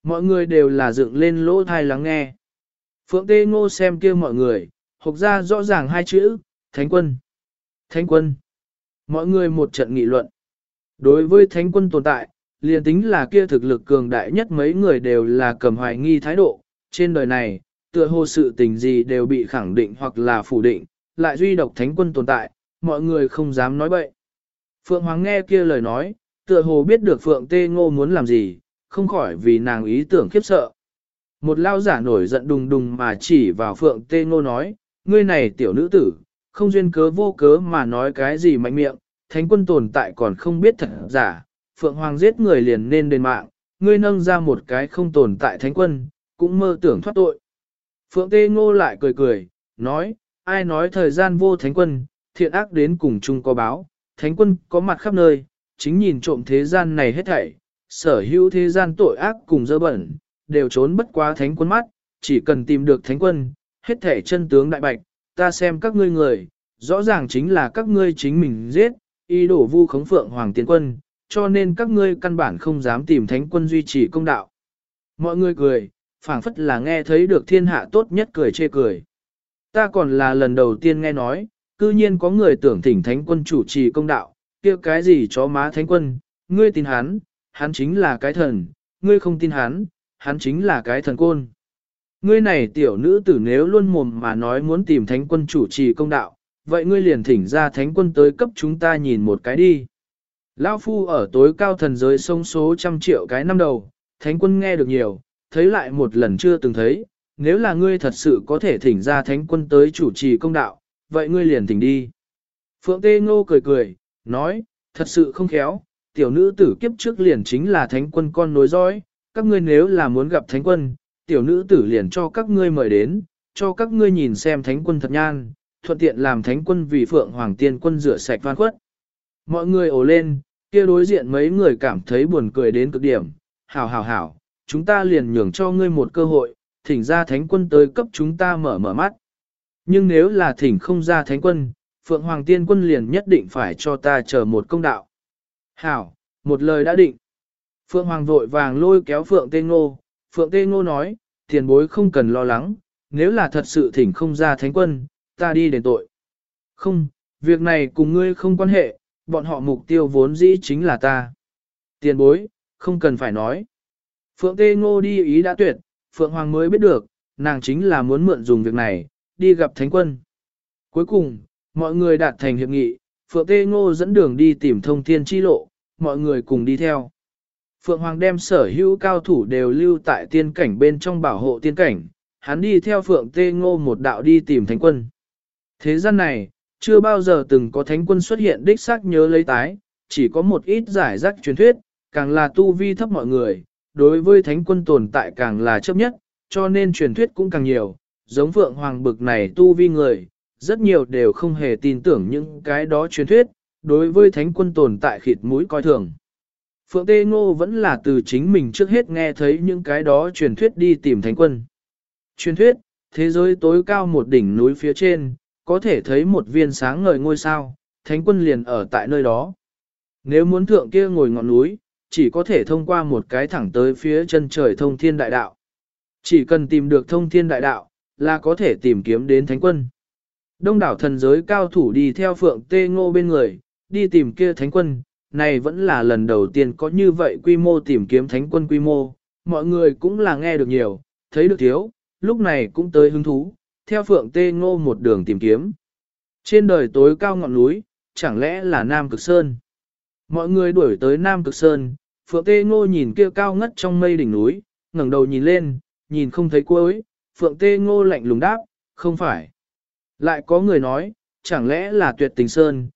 Mọi người đều là dựng lên lỗ thai lắng nghe. Phượng Tê Ngô xem kia mọi người, hộc ra rõ ràng hai chữ, Thánh quân. Thánh quân. Mọi người một trận nghị luận. Đối với Thánh quân tồn tại, liền tính là kia thực lực cường đại nhất mấy người đều là cầm hoài nghi thái độ. Trên đời này, tựa hồ sự tình gì đều bị khẳng định hoặc là phủ định, lại duy độc Thánh quân tồn tại, mọi người không dám nói bậy. Phượng Hoàng nghe kia lời nói, tựa hồ biết được Phượng Tê Ngô muốn làm gì, không khỏi vì nàng ý tưởng khiếp sợ. Một lao giả nổi giận đùng đùng mà chỉ vào Phượng Tê Ngô nói, ngươi này tiểu nữ tử, không duyên cớ vô cớ mà nói cái gì mạnh miệng, Thánh quân tồn tại còn không biết thật giả, Phượng Hoàng giết người liền nên đền mạng, ngươi nâng ra một cái không tồn tại Thánh quân, cũng mơ tưởng thoát tội. Phượng Tê Ngô lại cười cười, nói, ai nói thời gian vô Thánh quân, thiện ác đến cùng chung có báo, Thánh quân có mặt khắp nơi, chính nhìn trộm thế gian này hết thảy, sở hữu thế gian tội ác cùng dơ bẩn, đều trốn bất quá Thánh quân mắt, chỉ cần tìm được Thánh quân, hết thảy chân tướng đại bạch, ta xem các ngươi người, rõ ràng chính là các ngươi chính mình giết, ý đổ vu khống Phượng Hoàng Tiên Quân, cho nên các ngươi căn bản không dám tìm Thánh quân duy trì công đạo. Mọi người cười, phảng phất là nghe thấy được thiên hạ tốt nhất cười chê cười. Ta còn là lần đầu tiên nghe nói, cư nhiên có người tưởng thỉnh Thánh quân chủ trì công đạo, kia cái gì chó má Thánh quân, ngươi tin hắn, hắn chính là cái thần, ngươi không tin hắn, hắn chính là cái thần côn. Ngươi này tiểu nữ tử nếu luôn mồm mà nói muốn tìm Thánh quân chủ trì công đạo, vậy ngươi liền thỉnh ra Thánh quân tới cấp chúng ta nhìn một cái đi. Lão Phu ở tối cao thần giới sông số trăm triệu cái năm đầu, Thánh quân nghe được nhiều, thấy lại một lần chưa từng thấy, nếu là ngươi thật sự có thể thỉnh ra Thánh quân tới chủ trì công đạo, vậy ngươi liền thỉnh đi. Phượng Tê Ngô cười cười, nói, thật sự không khéo, tiểu nữ tử kiếp trước liền chính là Thánh quân con nối dõi, các ngươi nếu là muốn gặp Thánh quân, tiểu nữ tử liền cho các ngươi mời đến, cho các ngươi nhìn xem Thánh quân thật nhan, thuận tiện làm Thánh quân vì Phượng Hoàng Tiên Quân rửa sạch oan khuất. Mọi người ồ lên, kia đối diện mấy người cảm thấy buồn cười đến cực điểm, hảo hảo hảo, chúng ta liền nhường cho ngươi một cơ hội, thỉnh ra Thánh quân tới cấp chúng ta mở mở mắt. Nhưng nếu là thỉnh không ra Thánh quân, Phượng Hoàng Tiên Quân liền nhất định phải cho ta chờ một công đạo. Hảo, một lời đã định. Phượng Hoàng vội vàng lôi kéo Phượng Tê Ngô, Phượng Tê Ngô nói, tiền bối không cần lo lắng, nếu là thật sự thỉnh không ra Thánh quân, ta đi đền tội. Không, việc này cùng ngươi không quan hệ, bọn họ mục tiêu vốn dĩ chính là ta. Tiền bối, không cần phải nói. Phượng Tê Ngô đi ý đã tuyệt, Phượng Hoàng mới biết được, nàng chính là muốn mượn dùng việc này, đi gặp Thánh quân. Cuối cùng, mọi người đạt thành hiệp nghị, Phượng Tê Ngô dẫn đường đi tìm thông thiên chi lộ, mọi người cùng đi theo. Phượng Hoàng đem sở hữu cao thủ đều lưu tại tiên cảnh bên trong bảo hộ tiên cảnh, hắn đi theo Phượng Tê Ngô một đạo đi tìm Thánh quân. Thế gian này, chưa bao giờ từng có Thánh quân xuất hiện đích xác nhớ lấy tái, chỉ có một ít giải rác truyền thuyết, càng là tu vi thấp mọi người, đối với Thánh quân tồn tại càng là chấp nhất, cho nên truyền thuyết cũng càng nhiều, giống Phượng Hoàng bực này tu vi người, rất nhiều đều không hề tin tưởng những cái đó truyền thuyết, đối với Thánh quân tồn tại khịt mũi coi thường. Phượng Tê Ngô vẫn là từ chính mình trước hết nghe thấy những cái đó truyền thuyết đi tìm Thánh quân. Truyền thuyết, thế giới tối cao một đỉnh núi phía trên, có thể thấy một viên sáng ngời ngôi sao, Thánh quân liền ở tại nơi đó. Nếu muốn thượng kia ngồi ngọn núi, chỉ có thể thông qua một cái thẳng tới phía chân trời thông thiên đại đạo. Chỉ cần tìm được thông thiên đại đạo, là có thể tìm kiếm đến Thánh quân. Đông đảo thần giới cao thủ đi theo Phượng Tê Ngô bên người, đi tìm kia Thánh quân, này vẫn là lần đầu tiên có như vậy quy mô tìm kiếm Thánh quân quy mô, mọi người cũng là nghe được nhiều, thấy được thiếu, lúc này cũng tới hứng thú, theo Phượng Tê Ngô một đường tìm kiếm. Trên đời tối cao ngọn núi, chẳng lẽ là Nam Cực Sơn? Mọi người đuổi tới Nam Cực Sơn, Phượng Tê Ngô nhìn kia cao ngất trong mây đỉnh núi, ngẩng đầu nhìn lên, nhìn không thấy cuối, Phượng Tê Ngô lạnh lùng đáp, không phải. Lại có người nói, chẳng lẽ là Tuyệt Tình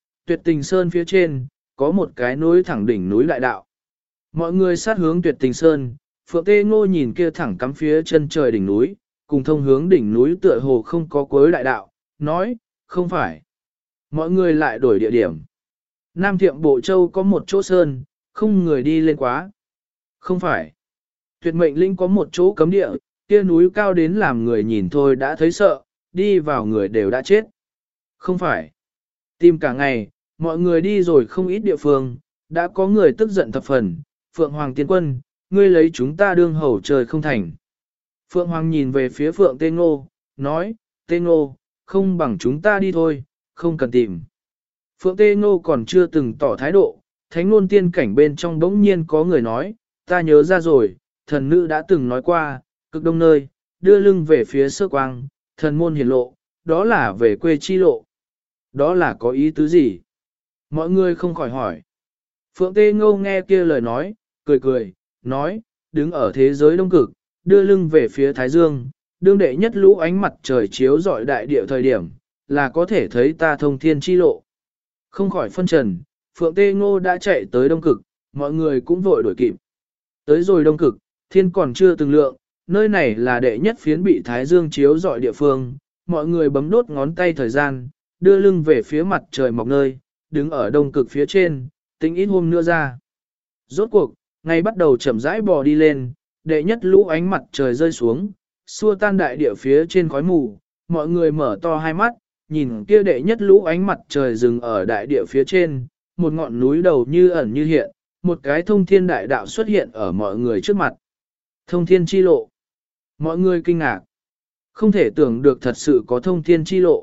Sơn phía trên, có một cái núi thẳng đỉnh núi đại đạo. Mọi người sát hướng Tuyệt Tình Sơn, Phượng Tê Ngô nhìn kia thẳng cắm phía chân trời đỉnh núi, cùng thông hướng đỉnh núi tựa hồ không có cuối đại đạo, nói, không phải. Mọi người lại đổi địa điểm. Nam Thiệm Bộ Châu có một chỗ sơn, không người đi lên quá. Không phải. Tuyệt Mệnh Linh có một chỗ cấm địa, kia núi cao đến làm người nhìn thôi đã thấy sợ, đi vào người đều đã chết. Không phải. Tìm cả ngày, mọi người đi rồi không ít địa phương, đã có người tức giận thập phần, Phượng Hoàng Tiên Quân, ngươi lấy chúng ta đương hầu trời không thành. Phượng Hoàng nhìn về phía Phượng Tê Ngô, nói, Tê Ngô, không bằng chúng ta đi thôi, không cần tìm. Phượng Tê Ngô còn chưa từng tỏ thái độ, thánh ngôn tiên cảnh bên trong bỗng nhiên có người nói, ta nhớ ra rồi, thần nữ đã từng nói qua, cực đông nơi, đưa lưng về phía sơ quang, thần môn hiển lộ, đó là về quê chi lộ. Đó là có ý tứ gì? Mọi người không khỏi hỏi. Phượng Tê Ngô nghe kia lời nói, cười cười, nói, đứng ở thế giới đông cực, đưa lưng về phía Thái Dương, đương đệ nhất lũ ánh mặt trời chiếu rọi đại địa thời điểm, là có thể thấy ta thông thiên chi lộ. Không khỏi phân trần, Phượng Tê Ngô đã chạy tới đông cực, mọi người cũng vội đuổi kịp. Tới rồi đông cực, thiên còn chưa từng lượng, nơi này là đệ nhất phiến bị Thái Dương chiếu rọi địa phương, mọi người bấm đốt ngón tay thời gian, đưa lưng về phía mặt trời mọc nơi, đứng ở đông cực phía trên, tính ít hôm nữa ra. Rốt cuộc, ngày bắt đầu chậm rãi bò đi lên, đệ nhất lũ ánh mặt trời rơi xuống, xua tan đại địa phía trên khói mù, mọi người mở to hai mắt, nhìn kia đệ nhất lũ ánh mặt trời dừng ở đại địa phía trên, một ngọn núi đầu như ẩn như hiện, một cái thông thiên đại đạo xuất hiện ở mọi người trước mặt. Thông thiên chi lộ. Mọi người kinh ngạc. Không thể tưởng được thật sự có thông thiên chi lộ.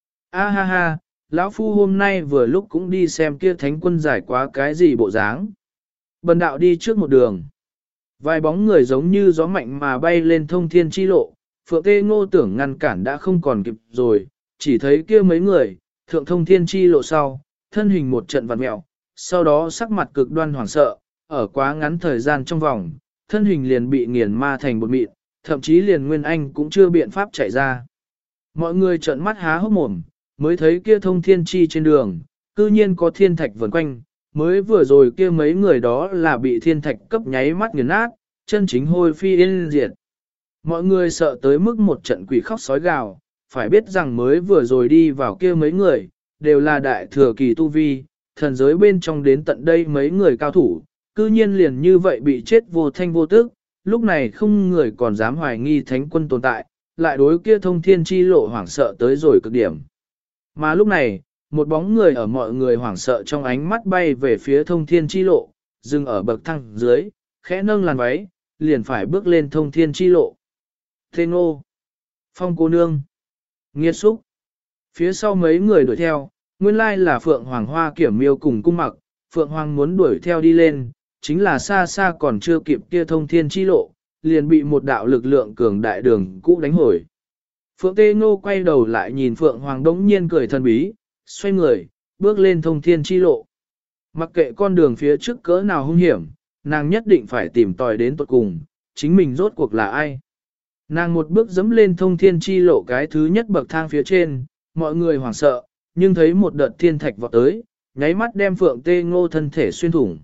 A ha ha, lão phu hôm nay vừa lúc cũng đi xem kia thánh quân giải quá cái gì bộ dáng. Bần đạo đi trước một đường. Vài bóng người giống như gió mạnh mà bay lên thông thiên chi lộ, Phượng Tê Ngô tưởng ngăn cản đã không còn kịp rồi, chỉ thấy kia mấy người, thượng thông thiên chi lộ sau, thân hình một trận vặn mẹo, sau đó sắc mặt cực đoan hoảng sợ, ở quá ngắn thời gian trong vòng, thân hình liền bị nghiền ma thành bột mịn, thậm chí liền Nguyên Anh cũng chưa biện pháp chạy ra. Mọi người trợn mắt há hốc mồm, mới thấy kia thông thiên chi trên đường, cư nhiên có thiên thạch vần quanh, mới vừa rồi kia mấy người đó là bị thiên thạch cấp nháy mắt nghiền nát, chân chính hôi phi yên diệt. Mọi người sợ tới mức một trận quỷ khóc sói gào, phải biết rằng mới vừa rồi đi vào kia mấy người, đều là đại thừa kỳ tu vi, thần giới bên trong đến tận đây mấy người cao thủ, cư nhiên liền như vậy bị chết vô thanh vô tức, lúc này không người còn dám hoài nghi thánh quân tồn tại, lại đối kia thông thiên chi lộ hoảng sợ tới rồi cực điểm. Mà lúc này, một bóng người ở mọi người hoảng sợ trong ánh mắt bay về phía thông thiên chi lộ, dừng ở bậc thang dưới, khẽ nâng làn váy, liền phải bước lên thông thiên chi lộ. Thê Ngô, Phong cô nương, Nghiệt Xúc, phía sau mấy người đuổi theo, nguyên lai là Phượng Hoàng Hoa Kiểm Miêu cùng cung mặc, Phượng Hoàng muốn đuổi theo đi lên, chính là xa xa còn chưa kịp kia thông thiên chi lộ, liền bị một đạo lực lượng cường đại đường cũ đánh hồi. Phượng Tê Ngô quay đầu lại nhìn Phượng Hoàng đống nhiên cười thần bí, xoay người, bước lên thông thiên chi lộ. Mặc kệ con đường phía trước cỡ nào hung hiểm, nàng nhất định phải tìm tòi đến tận cùng, chính mình rốt cuộc là ai. Nàng một bước dẫm lên thông thiên chi lộ cái thứ nhất bậc thang phía trên, mọi người hoảng sợ, nhưng thấy một đợt thiên thạch vọt tới, nháy mắt đem Phượng Tê Ngô thân thể xuyên thủng.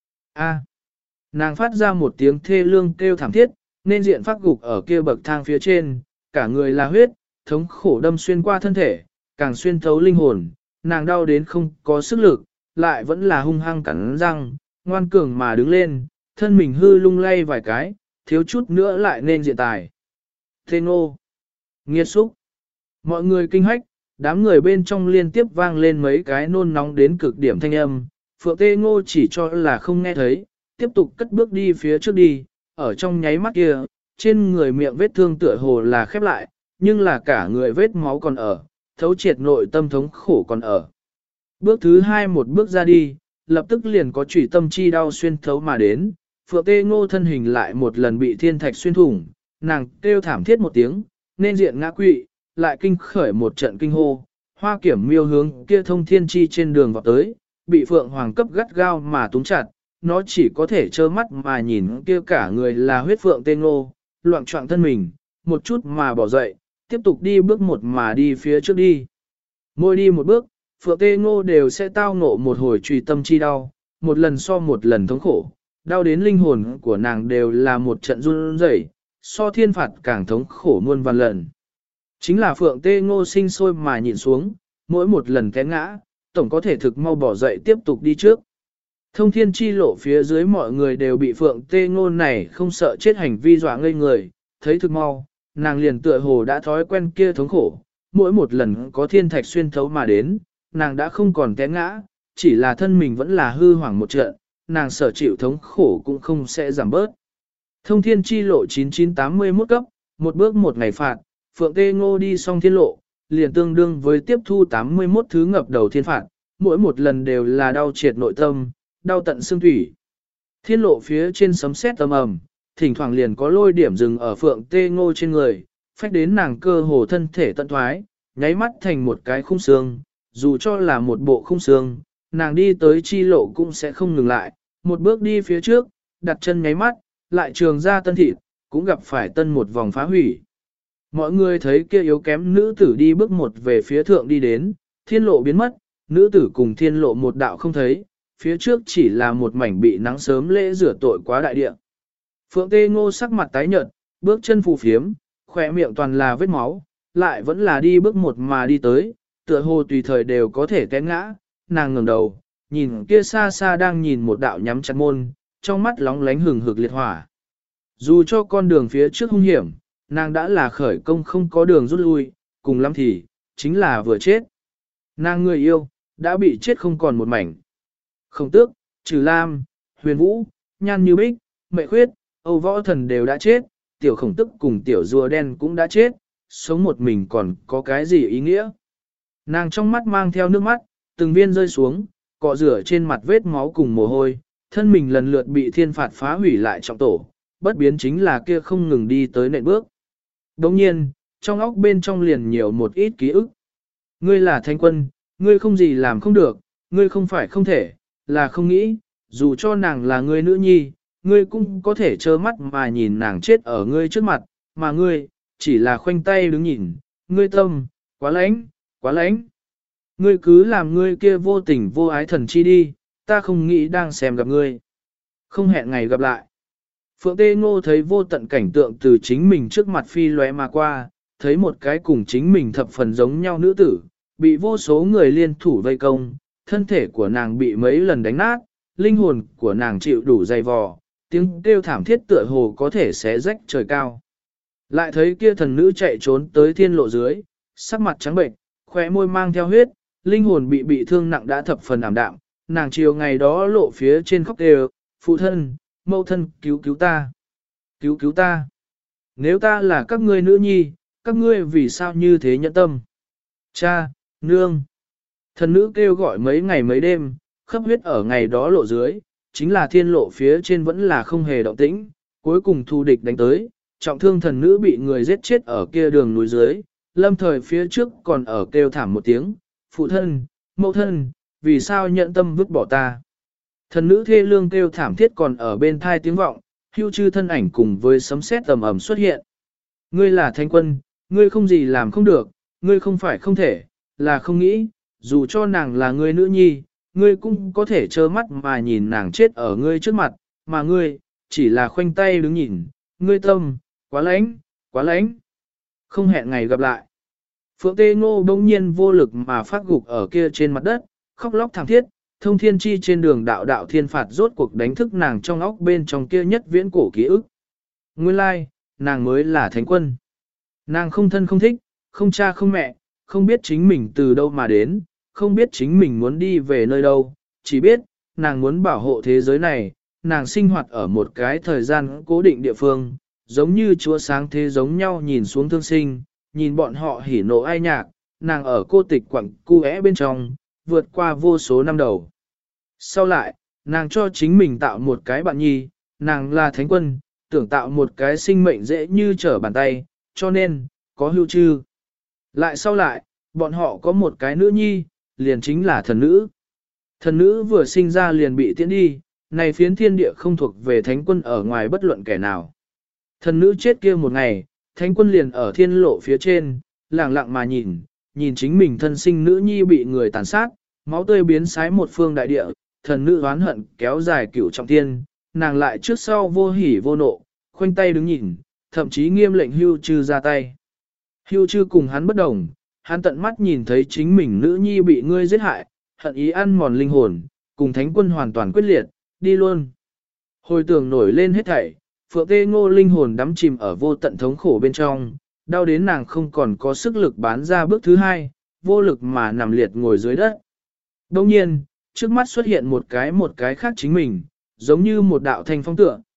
A. Nàng phát ra một tiếng thê lương kêu thảm thiết, nên diện phát gục ở kia bậc thang phía trên, cả người là huyết, thống khổ đâm xuyên qua thân thể, càng xuyên thấu linh hồn, nàng đau đến không có sức lực, lại vẫn là hung hăng cắn răng, ngoan cường mà đứng lên, thân mình hư lung lay vài cái, thiếu chút nữa lại nên diện tài. Thê Ngô, Nghiệt Xúc, mọi người kinh hách, đám người bên trong liên tiếp vang lên mấy cái nôn nóng đến cực điểm thanh âm, Phượng Tê Ngô chỉ cho là không nghe thấy, tiếp tục cất bước đi phía trước đi, ở trong nháy mắt kia, trên người miệng vết thương tựa hồ là khép lại, nhưng là cả người vết máu còn ở, thấu triệt nội tâm thống khổ còn ở. Bước thứ hai một bước ra đi, lập tức liền có chủy tâm chi đau xuyên thấu mà đến, Phượng Tê Ngô thân hình lại một lần bị thiên thạch xuyên thủng, nàng kêu thảm thiết một tiếng, nên diện ngã quỵ, lại kinh khởi một trận kinh hô, Hoa Kiểm Miêu hướng kia thông thiên chi trên đường vào tới, bị Phượng Hoàng cấp gắt gao mà túm chặt, nó chỉ có thể trơ mắt mà nhìn kia cả người là huyết Phượng Tê Ngô, loạn trọng thân mình, một chút mà bỏ dậy, tiếp tục đi bước một mà đi phía trước đi. Mỗi đi một bước, Phượng Tê Ngô đều sẽ tao ngộ một hồi trùy tâm chi đau, một lần so một lần thống khổ, đau đến linh hồn của nàng đều là một trận run rẩy, so thiên phạt càng thống khổ muôn vàn lần. Chính là Phượng Tê Ngô sinh sôi mà nhìn xuống, mỗi một lần té ngã, tổng có thể thực mau bỏ dậy tiếp tục đi trước. Thông thiên chi lộ phía dưới mọi người đều bị Phượng Tê Ngô này không sợ chết hành vi dọa ngây người, thấy thực mau, nàng liền tựa hồ đã thói quen kia thống khổ, mỗi một lần có thiên thạch xuyên thấu mà đến, nàng đã không còn té ngã, chỉ là thân mình vẫn là hư hoảng một trận, nàng sở chịu thống khổ cũng không sẽ giảm bớt. Thông thiên chi lộ 9981 cấp, một bước một ngày phạt, Phượng Tê Ngô đi xong thiên lộ, liền tương đương với tiếp thu 81 thứ ngập đầu thiên phạt, mỗi một lần đều là đau triệt nội tâm, đau tận xương thủy. Thiên lộ phía trên sấm sét âm ầm, thỉnh thoảng liền có lôi điểm dừng ở Phượng Tê Ngô trên người, phách đến nàng cơ hồ thân thể tận thoái, nháy mắt thành một cái khung xương, dù cho là một bộ khung xương, nàng đi tới chi lộ cũng sẽ không ngừng lại, một bước đi phía trước, đặt chân nháy mắt, lại trường ra tân thịt, cũng gặp phải tân một vòng phá hủy. Mọi người thấy kia yếu kém nữ tử đi bước một về phía thượng đi đến, thiên lộ biến mất, nữ tử cùng thiên lộ một đạo không thấy, phía trước chỉ là một mảnh bị nắng sớm lễ rửa tội quá đại địa. Phượng Tê Ngô sắc mặt tái nhợt, bước chân phù phiếm, khỏe miệng toàn là vết máu, lại vẫn là đi bước một mà đi tới, tựa hồ tùy thời đều có thể té ngã, nàng ngẩng đầu, nhìn kia xa xa đang nhìn một đạo nhắm chặt môn, trong mắt lóng lánh hừng hực liệt hỏa. Dù cho con đường phía trước hung hiểm, nàng đã là khởi công không có đường rút lui, cùng lắm thì, chính là vừa chết. Nàng người yêu, đã bị chết không còn một mảnh. Khổng Tước, Trừ Lam, Huyền Vũ, Nhan Như Bích, Mệ Khuyết, Âu Võ Thần đều đã chết, tiểu Khổng Tước cùng tiểu rùa đen cũng đã chết, sống một mình còn có cái gì ý nghĩa. Nàng trong mắt mang theo nước mắt, từng viên rơi xuống, cọ rửa trên mặt vết máu cùng mồ hôi, thân mình lần lượt bị thiên phạt phá hủy lại trọng tổ, bất biến chính là kia không ngừng đi tới nệm bước. Đồng nhiên, trong óc bên trong liền nhiều một ít ký ức. Ngươi là thánh quân, ngươi không gì làm không được, ngươi không phải không thể, là không nghĩ, dù cho nàng là ngươi nữ nhi, ngươi cũng có thể trơ mắt mà nhìn nàng chết ở ngươi trước mặt, mà ngươi, chỉ là khoanh tay đứng nhìn, ngươi tâm, quá lãnh, quá lãnh. Ngươi cứ làm ngươi kia vô tình vô ái thần chi đi, ta không nghĩ đang xem gặp ngươi. Không hẹn ngày gặp lại. Phượng Tê Ngô thấy vô tận cảnh tượng từ chính mình trước mặt phi lóe mà qua, thấy một cái cùng chính mình thập phần giống nhau nữ tử, bị vô số người liên thủ vây công, thân thể của nàng bị mấy lần đánh nát, linh hồn của nàng chịu đủ dày vò, tiếng kêu thảm thiết tựa hồ có thể xé rách trời cao. Lại thấy kia thần nữ chạy trốn tới thiên lộ dưới, sắc mặt trắng bệnh, khóe môi mang theo huyết, linh hồn bị thương nặng đã thập phần ảm đạm, nàng chiều ngày đó lộ phía trên khóc đều, phụ thân, mẫu thân cứu cứu ta, cứu cứu ta. Nếu ta là các ngươi nữ nhi, các ngươi vì sao như thế nhẫn tâm? Cha, nương. Thần nữ kêu gọi mấy ngày mấy đêm, khắp huyết ở ngày đó lộ dưới, chính là thiên lộ phía trên vẫn là không hề động tĩnh, cuối cùng thù địch đánh tới, trọng thương thần nữ bị người giết chết ở kia đường núi dưới, lâm thời phía trước còn ở kêu thảm một tiếng, phụ thân, mẫu thân, vì sao nhận tâm vứt bỏ ta. Thần nữ thê lương kêu thảm thiết còn ở bên thai tiếng vọng, hưu chư thân ảnh cùng với sấm sét tầm ầm xuất hiện. Ngươi là thánh quân, ngươi không gì làm không được, ngươi không phải không thể, là không nghĩ, dù cho nàng là ngươi nữ nhi, ngươi cũng có thể trơ mắt mà nhìn nàng chết ở ngươi trước mặt, mà ngươi, chỉ là khoanh tay đứng nhìn, ngươi tâm, quá lãnh, quá lãnh. Không hẹn ngày gặp lại. Phượng Tê Ngô bỗng nhiên vô lực mà phát gục ở kia trên mặt đất, khóc lóc thảm thiết, thông thiên chi trên đường đạo đạo thiên phạt rốt cuộc đánh thức nàng trong óc bên trong kia nhất viễn cổ ký ức. Nguyên lai, nàng mới là thánh quân. Nàng không thân không thích, không cha không mẹ, không biết chính mình từ đâu mà đến, không biết chính mình muốn đi về nơi đâu, chỉ biết, nàng muốn bảo hộ thế giới này, nàng sinh hoạt ở một cái thời gian cố định địa phương, giống như chúa sáng thế giống nhau nhìn xuống thương sinh, nhìn bọn họ hỉ nộ ai nhạc, nàng ở cô tịch quặng cu é bên trong, vượt qua vô số năm đầu. Sau lại, nàng cho chính mình tạo một cái bạn nhi, nàng là thánh quân, tưởng tạo một cái sinh mệnh dễ như trở bàn tay, cho nên, có hưu chư. Lại sau lại, bọn họ có một cái nữ nhi, liền chính là thần nữ. Thần nữ vừa sinh ra liền bị tiễn đi, này phiến thiên địa không thuộc về thánh quân ở ngoài bất luận kẻ nào. Thần nữ chết kia một ngày, thánh quân liền ở thiên lộ phía trên, lặng lặng mà nhìn chính mình thân sinh nữ nhi bị người tàn sát, máu tươi biến sái một phương đại địa, thần nữ oán hận kéo dài cửu trọng thiên, nàng lại trước sau vô hỉ vô nộ, khoanh tay đứng nhìn, thậm chí nghiêm lệnh hưu trư ra tay. Hưu trư cùng hắn bất đồng, hắn tận mắt nhìn thấy chính mình nữ nhi bị ngươi giết hại, hận ý ăn mòn linh hồn, cùng thánh quân hoàn toàn quyết liệt, đi luôn. Hồi tưởng nổi lên hết thảy, Phượng Tê Ngô linh hồn đắm chìm ở vô tận thống khổ bên trong, đau đến nàng không còn có sức lực bán ra bước thứ hai, vô lực mà nằm liệt ngồi dưới đất. Đồng nhiên, trước mắt xuất hiện một cái khác chính mình, giống như một đạo thanh phong tượng,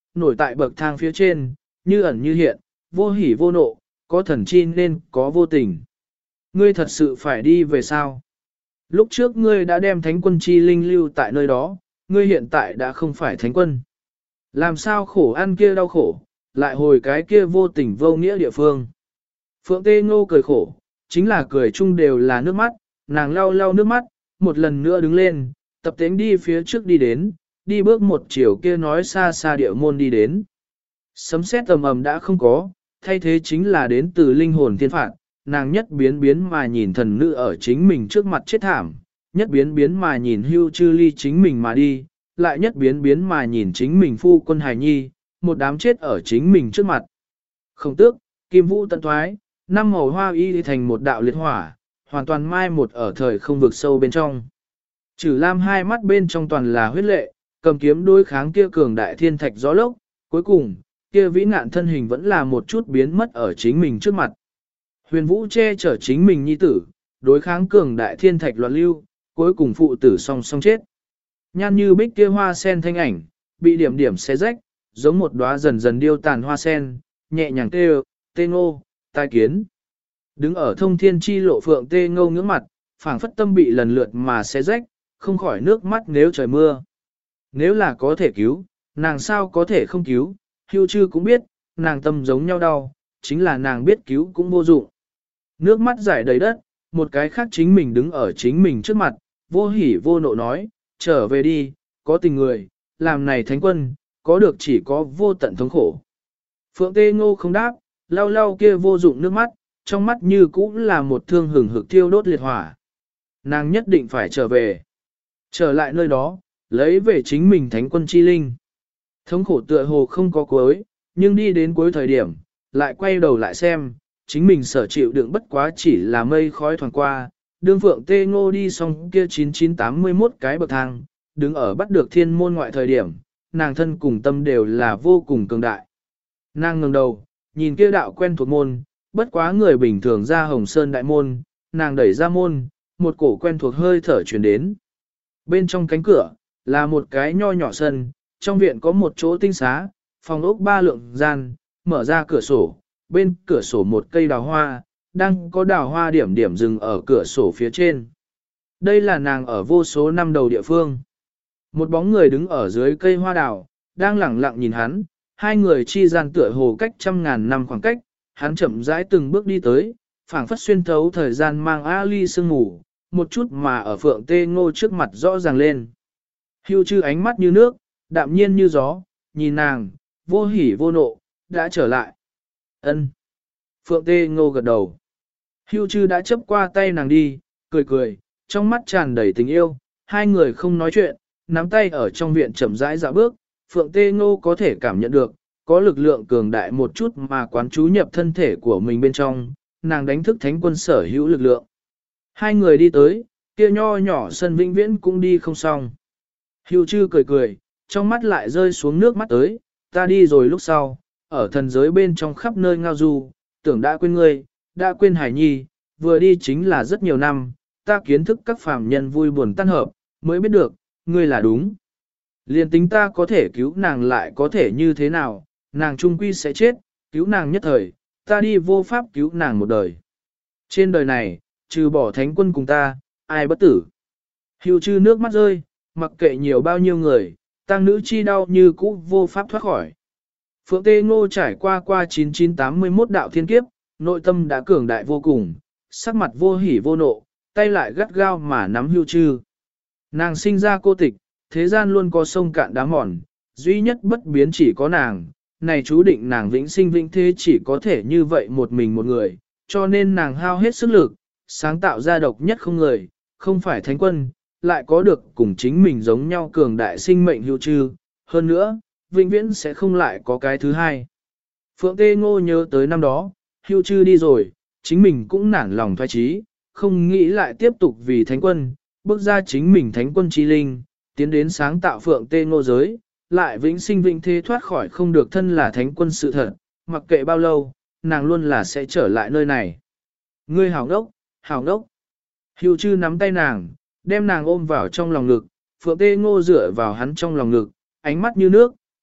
nổi tại bậc thang phía trên, như ẩn như hiện, vô hỉ vô nộ, có thần chi nên có vô tình. Ngươi thật sự phải đi về sao? Lúc trước ngươi đã đem thánh quân chi linh lưu tại nơi đó, ngươi hiện tại đã không phải thánh quân. Làm sao khổ ăn kia đau khổ, lại hồi cái kia vô tình vô nghĩa địa phương. Phượng Tê Ngô cười khổ, chính là cười chung đều là nước mắt, nàng lau lau nước mắt, một lần nữa đứng lên, tập tính đi phía trước đi đến, đi bước một chiều kia nói xa xa địa môn đi đến. Sấm sét ầm ầm đã không có, thay thế chính là đến từ linh hồn thiên phạt, nàng nhất biến biến mà nhìn thần nữ ở chính mình trước mặt chết thảm, nhất biến biến mà nhìn hưu chư ly chính mình mà đi, lại nhất biến biến mà nhìn chính mình phu quân hài nhi, một đám chết ở chính mình trước mặt. Không tước, kim vũ tận thoái, năm màu hoa y thành một đạo liệt hỏa, hoàn toàn mai một ở thời không vực sâu bên trong. Chử Lam hai mắt bên trong toàn là huyết lệ, cầm kiếm đối kháng kia cường đại thiên thạch gió lốc, cuối cùng, kia vĩ nạn thân hình vẫn là một chút biến mất ở chính mình trước mặt. Huyền Vũ che chở chính mình nhi tử, đối kháng cường đại thiên thạch loạn lưu, cuối cùng phụ tử song song chết. Nhan như bích kia hoa sen thanh ảnh, bị điểm điểm xé rách, giống một đóa dần dần điêu tàn hoa sen, nhẹ nhàng kêu, Tê Ngô, tai kiến. Đứng ở thông thiên chi lộ Phượng Tê Ngô ngưỡng mặt, phảng phất tâm bị lần lượt mà xé rách, không khỏi nước mắt nếu trời mưa. Nếu là có thể cứu, nàng sao có thể không cứu, Hưu Chư cũng biết, nàng tâm giống nhau đau, chính là nàng biết cứu cũng vô dụng. Nước mắt giải đầy đất, một cái khác chính mình đứng ở chính mình trước mặt, vô hỉ vô nộ nói, trở về đi, có tình người, làm này thánh quân, có được chỉ có vô tận thống khổ. Phượng Tê Ngô không đáp, lau lau kia vô dụng nước mắt, trong mắt như cũng là một thương hừng hực thiêu đốt liệt hỏa. Nàng nhất định phải trở về. Trở lại nơi đó, lấy về chính mình thánh quân chi linh. Thống khổ tựa hồ không có cuối, nhưng đi đến cuối thời điểm, lại quay đầu lại xem, chính mình sở chịu đựng bất quá chỉ là mây khói thoảng qua. Đương Phượng Tê Ngô đi xong kia 9981 cái bậc thang, đứng ở bắt được thiên môn ngoại thời điểm, nàng thân cùng tâm đều là vô cùng cường đại. Nàng ngẩng đầu, nhìn kia đạo quen thuộc môn, bất quá người bình thường ra Hồng Sơn đại môn, nàng đẩy ra môn, một cổ quen thuộc hơi thở truyền đến. Bên trong cánh cửa, là một cái nho nhỏ sân, trong viện có một chỗ tinh xá, phòng ốc ba lượng gian, mở ra cửa sổ, bên cửa sổ một cây đào hoa, đang có đào hoa điểm điểm dừng ở cửa sổ phía trên. Đây là nàng ở vô số năm đầu địa phương. Một bóng người đứng ở dưới cây hoa đào, đang lẳng lặng nhìn hắn, hai người chi gian tựa hồ cách trăm ngàn năm khoảng cách, hắn chậm rãi từng bước đi tới, phảng phất xuyên thấu thời gian mang Ali sương ngủ, một chút mà ở Phượng Tê Ngô trước mặt rõ ràng lên. Hưu Chư ánh mắt như nước, đạm nhiên như gió, nhìn nàng, vô hỉ vô nộ, đã trở lại. Ân. Phượng Tê Ngô gật đầu. Hưu Chư đã chấp qua tay nàng đi, cười cười, trong mắt tràn đầy tình yêu, hai người không nói chuyện, nắm tay ở trong viện chậm rãi dạo bước, Phượng Tê Ngô có thể cảm nhận được, có lực lượng cường đại một chút mà quán chú nhập thân thể của mình bên trong, nàng đánh thức thánh quân sở hữu lực lượng. Hai người đi tới, kia nho nhỏ sân vĩnh viễn cũng đi không xong. Hưu Chư cười cười, trong mắt lại rơi xuống nước mắt tới, ta đi rồi lúc sau, ở thần giới bên trong khắp nơi ngao du, tưởng đã quên ngươi, đã quên Hải Nhi, vừa đi chính là rất nhiều năm, ta kiến thức các phàm nhân vui buồn tan hợp, mới biết được, ngươi là đúng. Liên tính ta có thể cứu nàng lại có thể như thế nào, nàng trung quy sẽ chết, cứu nàng nhất thời, ta đi vô pháp cứu nàng một đời. Trên đời này, trừ bỏ thánh quân cùng ta, ai bất tử. Hưu Chư nước mắt rơi, mặc kệ nhiều bao nhiêu người, tang nữ chi đau như cũ vô pháp thoát khỏi. Phượng Tê Ngô trải qua 9981 đạo thiên kiếp, nội tâm đã cường đại vô cùng, sắc mặt vô hỉ vô nộ, tay lại gắt gao mà nắm Hưu Chư. Nàng sinh ra cô tịch, thế gian luôn có sông cạn đá mòn, duy nhất bất biến chỉ có nàng, này chú định nàng vĩnh sinh vĩnh thế chỉ có thể như vậy một mình một người, cho nên nàng hao hết sức lực, sáng tạo ra độc nhất không người, không phải thánh quân, lại có được cùng chính mình giống nhau cường đại sinh mệnh Hưu Chư, hơn nữa, vĩnh viễn sẽ không lại có cái thứ hai. Phượng Tê Ngô nhớ tới năm đó, Hưu Chư đi rồi, chính mình cũng nản lòng thoái chí, không nghĩ lại tiếp tục vì thánh quân, bước ra chính mình thánh quân chi linh, tiến đến sáng tạo Phượng Tê Ngô giới, lại vĩnh sinh vĩnh thế thoát khỏi không được thân là thánh quân sự thật, mặc kệ bao lâu, nàng luôn là sẽ trở lại nơi này. Ngươi hảo ngốc, hảo ngốc. Hưu Chư nắm tay nàng, đem nàng ôm vào trong lòng ngực, Phượng Tê Ngô dựa vào hắn trong lòng ngực, ánh mắt như nước,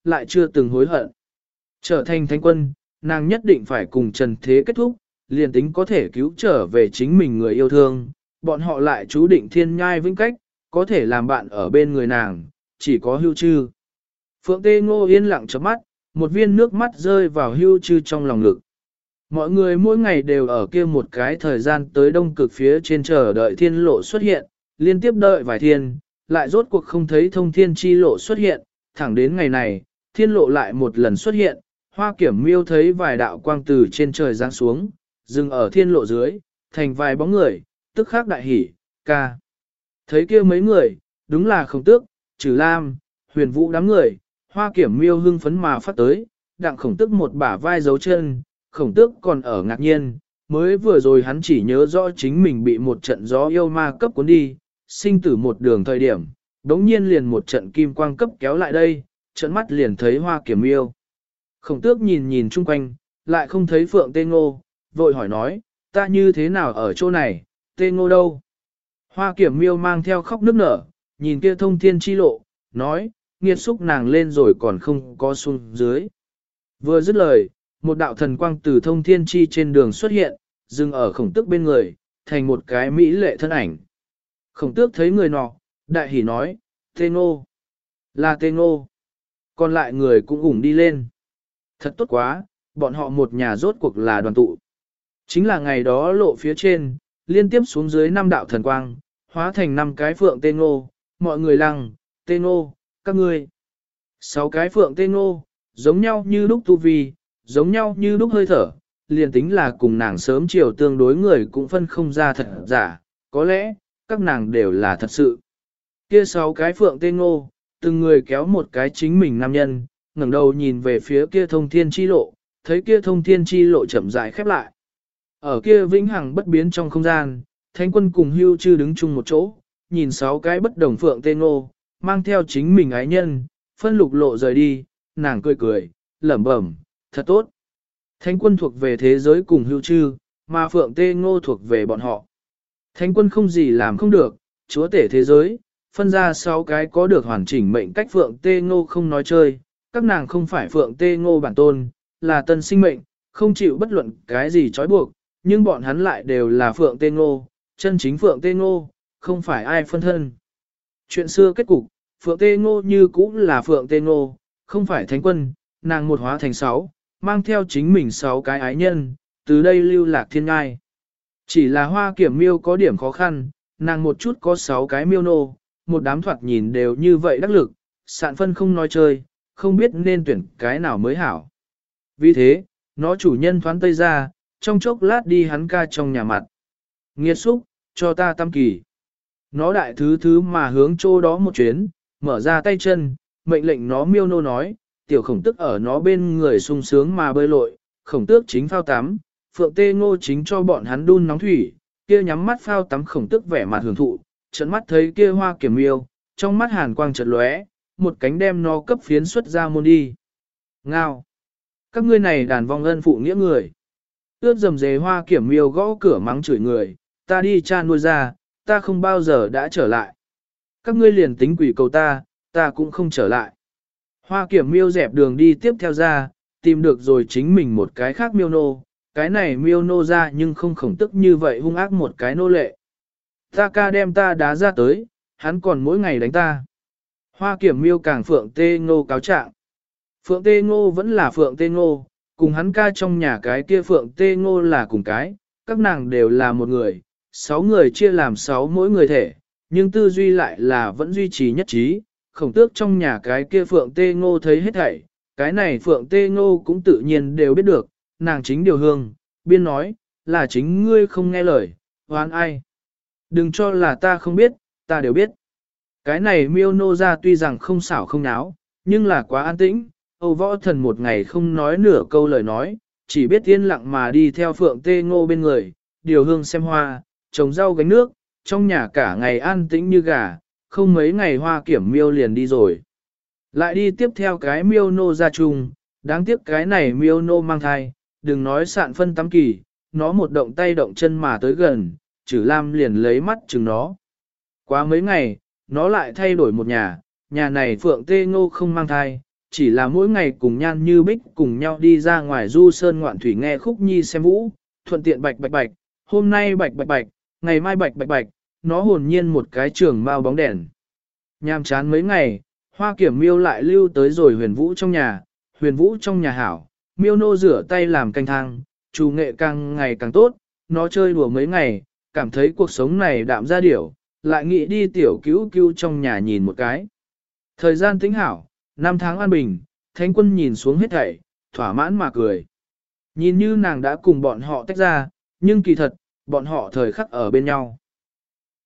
lại chưa từng hối hận. Trở thành thánh quân, nàng nhất định phải cùng trần thế kết thúc, liền tính có thể cứu trở về chính mình người yêu thương, bọn họ lại chú định thiên nhai vĩnh cách, có thể làm bạn ở bên người nàng, chỉ có Hưu Trư. Phượng Tê Ngô yên lặng chớp mắt, một viên nước mắt rơi vào Hưu Trư trong lòng ngực. Mọi người mỗi ngày đều ở kia một cái thời gian tới đông cực phía trên chờ đợi thiên lộ xuất hiện, liên tiếp đợi vài thiên, lại rốt cuộc không thấy thông thiên chi lộ xuất hiện, thẳng đến ngày này, thiên lộ lại một lần xuất hiện, Hoa Kiểm Miêu thấy vài đạo quang từ trên trời giáng xuống, dừng ở thiên lộ dưới, thành vài bóng người, tức khắc đại hỉ, ca. Thấy kia mấy người, đúng là Khổng Tước, Trừ Lam, Huyền Vũ đám người, Hoa Kiểm Miêu hưng phấn mà phát tới, đặng Khổng Tước một bả vai giấu chân, Khổng Tước còn ở ngạc nhiên, mới vừa rồi hắn chỉ nhớ rõ chính mình bị một trận gió yêu ma cấp cuốn đi, sinh tử một đường thời điểm, đống nhiên liền một trận kim quang cấp kéo lại đây, trận mắt liền thấy Hoa Kiểm Miêu. Khổng Tước nhìn nhìn chung quanh, lại không thấy Phượng Tê Ngô, vội hỏi nói, ta như thế nào ở chỗ này, Tê Ngô đâu? Hoa Kiểm Miêu mang theo khóc nức nở, nhìn kia thông thiên chi lộ, nói, nghiệt xúc nàng lên rồi còn không có xuống dưới. Vừa dứt lời, một đạo thần quang từ thông thiên chi trên đường xuất hiện, dừng ở Khổng Tước bên người, thành một cái mỹ lệ thân ảnh. Khổng Tước thấy người nọ, đại hỉ nói, Tê Ngô, là Tê Ngô. Còn lại người cũng ủng đi lên. Thật tốt quá, bọn họ một nhà rốt cuộc là đoàn tụ. Chính là ngày đó lộ phía trên, liên tiếp xuống dưới 5 đạo thần quang, hóa thành 5 cái Phượng Tê Ngô, mọi người lăng, Tê Ngô, các ngươi. 6 cái Phượng Tê Ngô, giống nhau như lúc tu vi, giống nhau như lúc hơi thở, liền tính là cùng nàng sớm chiều tương đối người cũng phân không ra thật giả, có lẽ, các nàng đều là thật sự. Kia 6 cái Phượng Tê Ngô, từng người kéo một cái chính mình nam nhân, ngẩng đầu nhìn về phía kia thông thiên chi lộ, thấy kia thông thiên chi lộ chậm rãi khép lại. Ở kia vĩnh hằng bất biến trong không gian, Thánh Quân cùng Hưu Trư đứng chung một chỗ, nhìn 6 cái bất đồng Phượng Tê Ngô, mang theo chính mình ái nhân, phân lục lộ rời đi, nàng cười cười, lẩm bẩm, thật tốt. Thánh Quân thuộc về thế giới cùng Hưu Trư, mà Phượng Tê Ngô thuộc về bọn họ. Thánh Quân không gì làm không được, chúa tể thế giới, phân ra 6 cái có được hoàn chỉnh mệnh cách Phượng Tê Ngô không nói chơi, các nàng không phải Phượng Tê Ngô bản tôn, là tân sinh mệnh, không chịu bất luận cái gì trói buộc, nhưng bọn hắn lại đều là Phượng Tê Ngô, chân chính Phượng Tê Ngô, không phải ai phân thân. Chuyện xưa kết cục, Phượng Tê Ngô như cũ là Phượng Tê Ngô, không phải Thánh Quân, nàng một hóa thành 6, mang theo chính mình 6 cái ái nhân, từ đây lưu lạc thiên ngai. Chỉ là Hoa Kiểm Miêu có điểm khó khăn, nàng một chút có 6 cái miêu nô, một đám thoạt nhìn đều như vậy đắc lực, sạn phân không nói chơi, không biết nên tuyển cái nào mới hảo. Vì thế, nó chủ nhân thoán tây ra, trong chốc lát đi hắn ca trong nhà mặt. Nghiệt xúc, cho ta tam kỳ. Nó đại thứ thứ mà hướng chỗ đó một chuyến, mở ra tay chân, mệnh lệnh nó miêu nô nói, tiểu Khổng Tước ở nó bên người sung sướng mà bơi lội, Khổng Tước chính phao tắm, Phượng Tê Ngô chính cho bọn hắn đun nóng thủy, kia nhắm mắt phao tắm Khổng Tước vẻ mặt hưởng thụ, trận mắt thấy kia Hoa Kiểm Miêu, trong mắt hàn quang chợt lóe, một cánh đem nó cấp phiến xuất ra môn đi. Ngao! Các ngươi này đàn vong ân phụ nghĩa người. Ướt dầm dề Hoa Kiểm Miêu gõ cửa mắng chửi người, ta đi cha nuôi ra, ta không bao giờ đã trở lại. Các ngươi liền tính quỷ cầu ta cũng không trở lại. Hoa Kiểm Miêu dẹp đường đi tiếp theo ra, tìm được rồi chính mình một cái khác miêu nô, cái này miêu nô ra nhưng không Khổng Tức như vậy hung ác một cái nô lệ. Ta ca đem ta đá ra tới, hắn còn mỗi ngày đánh ta. Hoa Kiểm Miêu càng Phượng Tê Ngô cáo trạng. Phượng Tê Ngô vẫn là Phượng Tê Ngô, cùng hắn ca trong nhà cái kia Phượng Tê Ngô là cùng cái, các nàng đều là một người, 6 người chia làm 6 mỗi người thể, nhưng tư duy lại là vẫn duy trì nhất trí. Khổng Tước trong nhà cái kia Phượng Tê Ngô thấy hết thảy, cái này Phượng Tê Ngô cũng tự nhiên đều biết được, nàng chính điều hương, biên nói, là chính ngươi không nghe lời, hoán ai. Đừng cho là ta không biết, ta đều biết. Cái này miêu nô ra tuy rằng không xảo không náo, nhưng là quá an tĩnh, Âu Võ Thần một ngày không nói nửa câu lời nói, chỉ biết yên lặng mà đi theo Phượng Tê Ngô bên người, điều hương xem hoa, trồng rau gánh nước, trong nhà cả ngày an tĩnh như gà, không mấy ngày Hoa Kiểm Miêu liền đi rồi. Lại đi tiếp theo cái miêu nô ra chung, đáng tiếc cái này miêu nô mang thai, đừng nói sạn phân tắm kỳ, nó một động tay động chân mà tới gần, Trử Lam liền lấy mắt chừng nó. Quá mấy ngày, nó lại thay đổi một nhà này Phượng Tê Ngô không mang thai, chỉ là mỗi ngày cùng Nhan Như Bích cùng nhau đi ra ngoài du sơn ngoạn thủy nghe khúc nhi xem vũ, thuận tiện bạch bạch bạch, hôm nay bạch bạch bạch, ngày mai bạch bạch bạch, nó hồn nhiên một cái trường mao bóng đèn. Nhàm chán mấy ngày, Hoa Kiểm Miêu lại lưu tới rồi Huyền Vũ trong nhà hảo, Miêu nô rửa tay làm canh thang, chủ nghệ càng ngày càng tốt, nó chơi đùa mấy ngày, cảm thấy cuộc sống này đạm ra điểu, lại nghĩ đi tiểu cứu cứu trong nhà nhìn một cái. Thời gian tĩnh hảo, 5 tháng an bình, Thánh Quân nhìn xuống hết thảy, thỏa mãn mà cười. Nhìn như nàng đã cùng bọn họ tách ra, nhưng kỳ thật, bọn họ thời khắc ở bên nhau.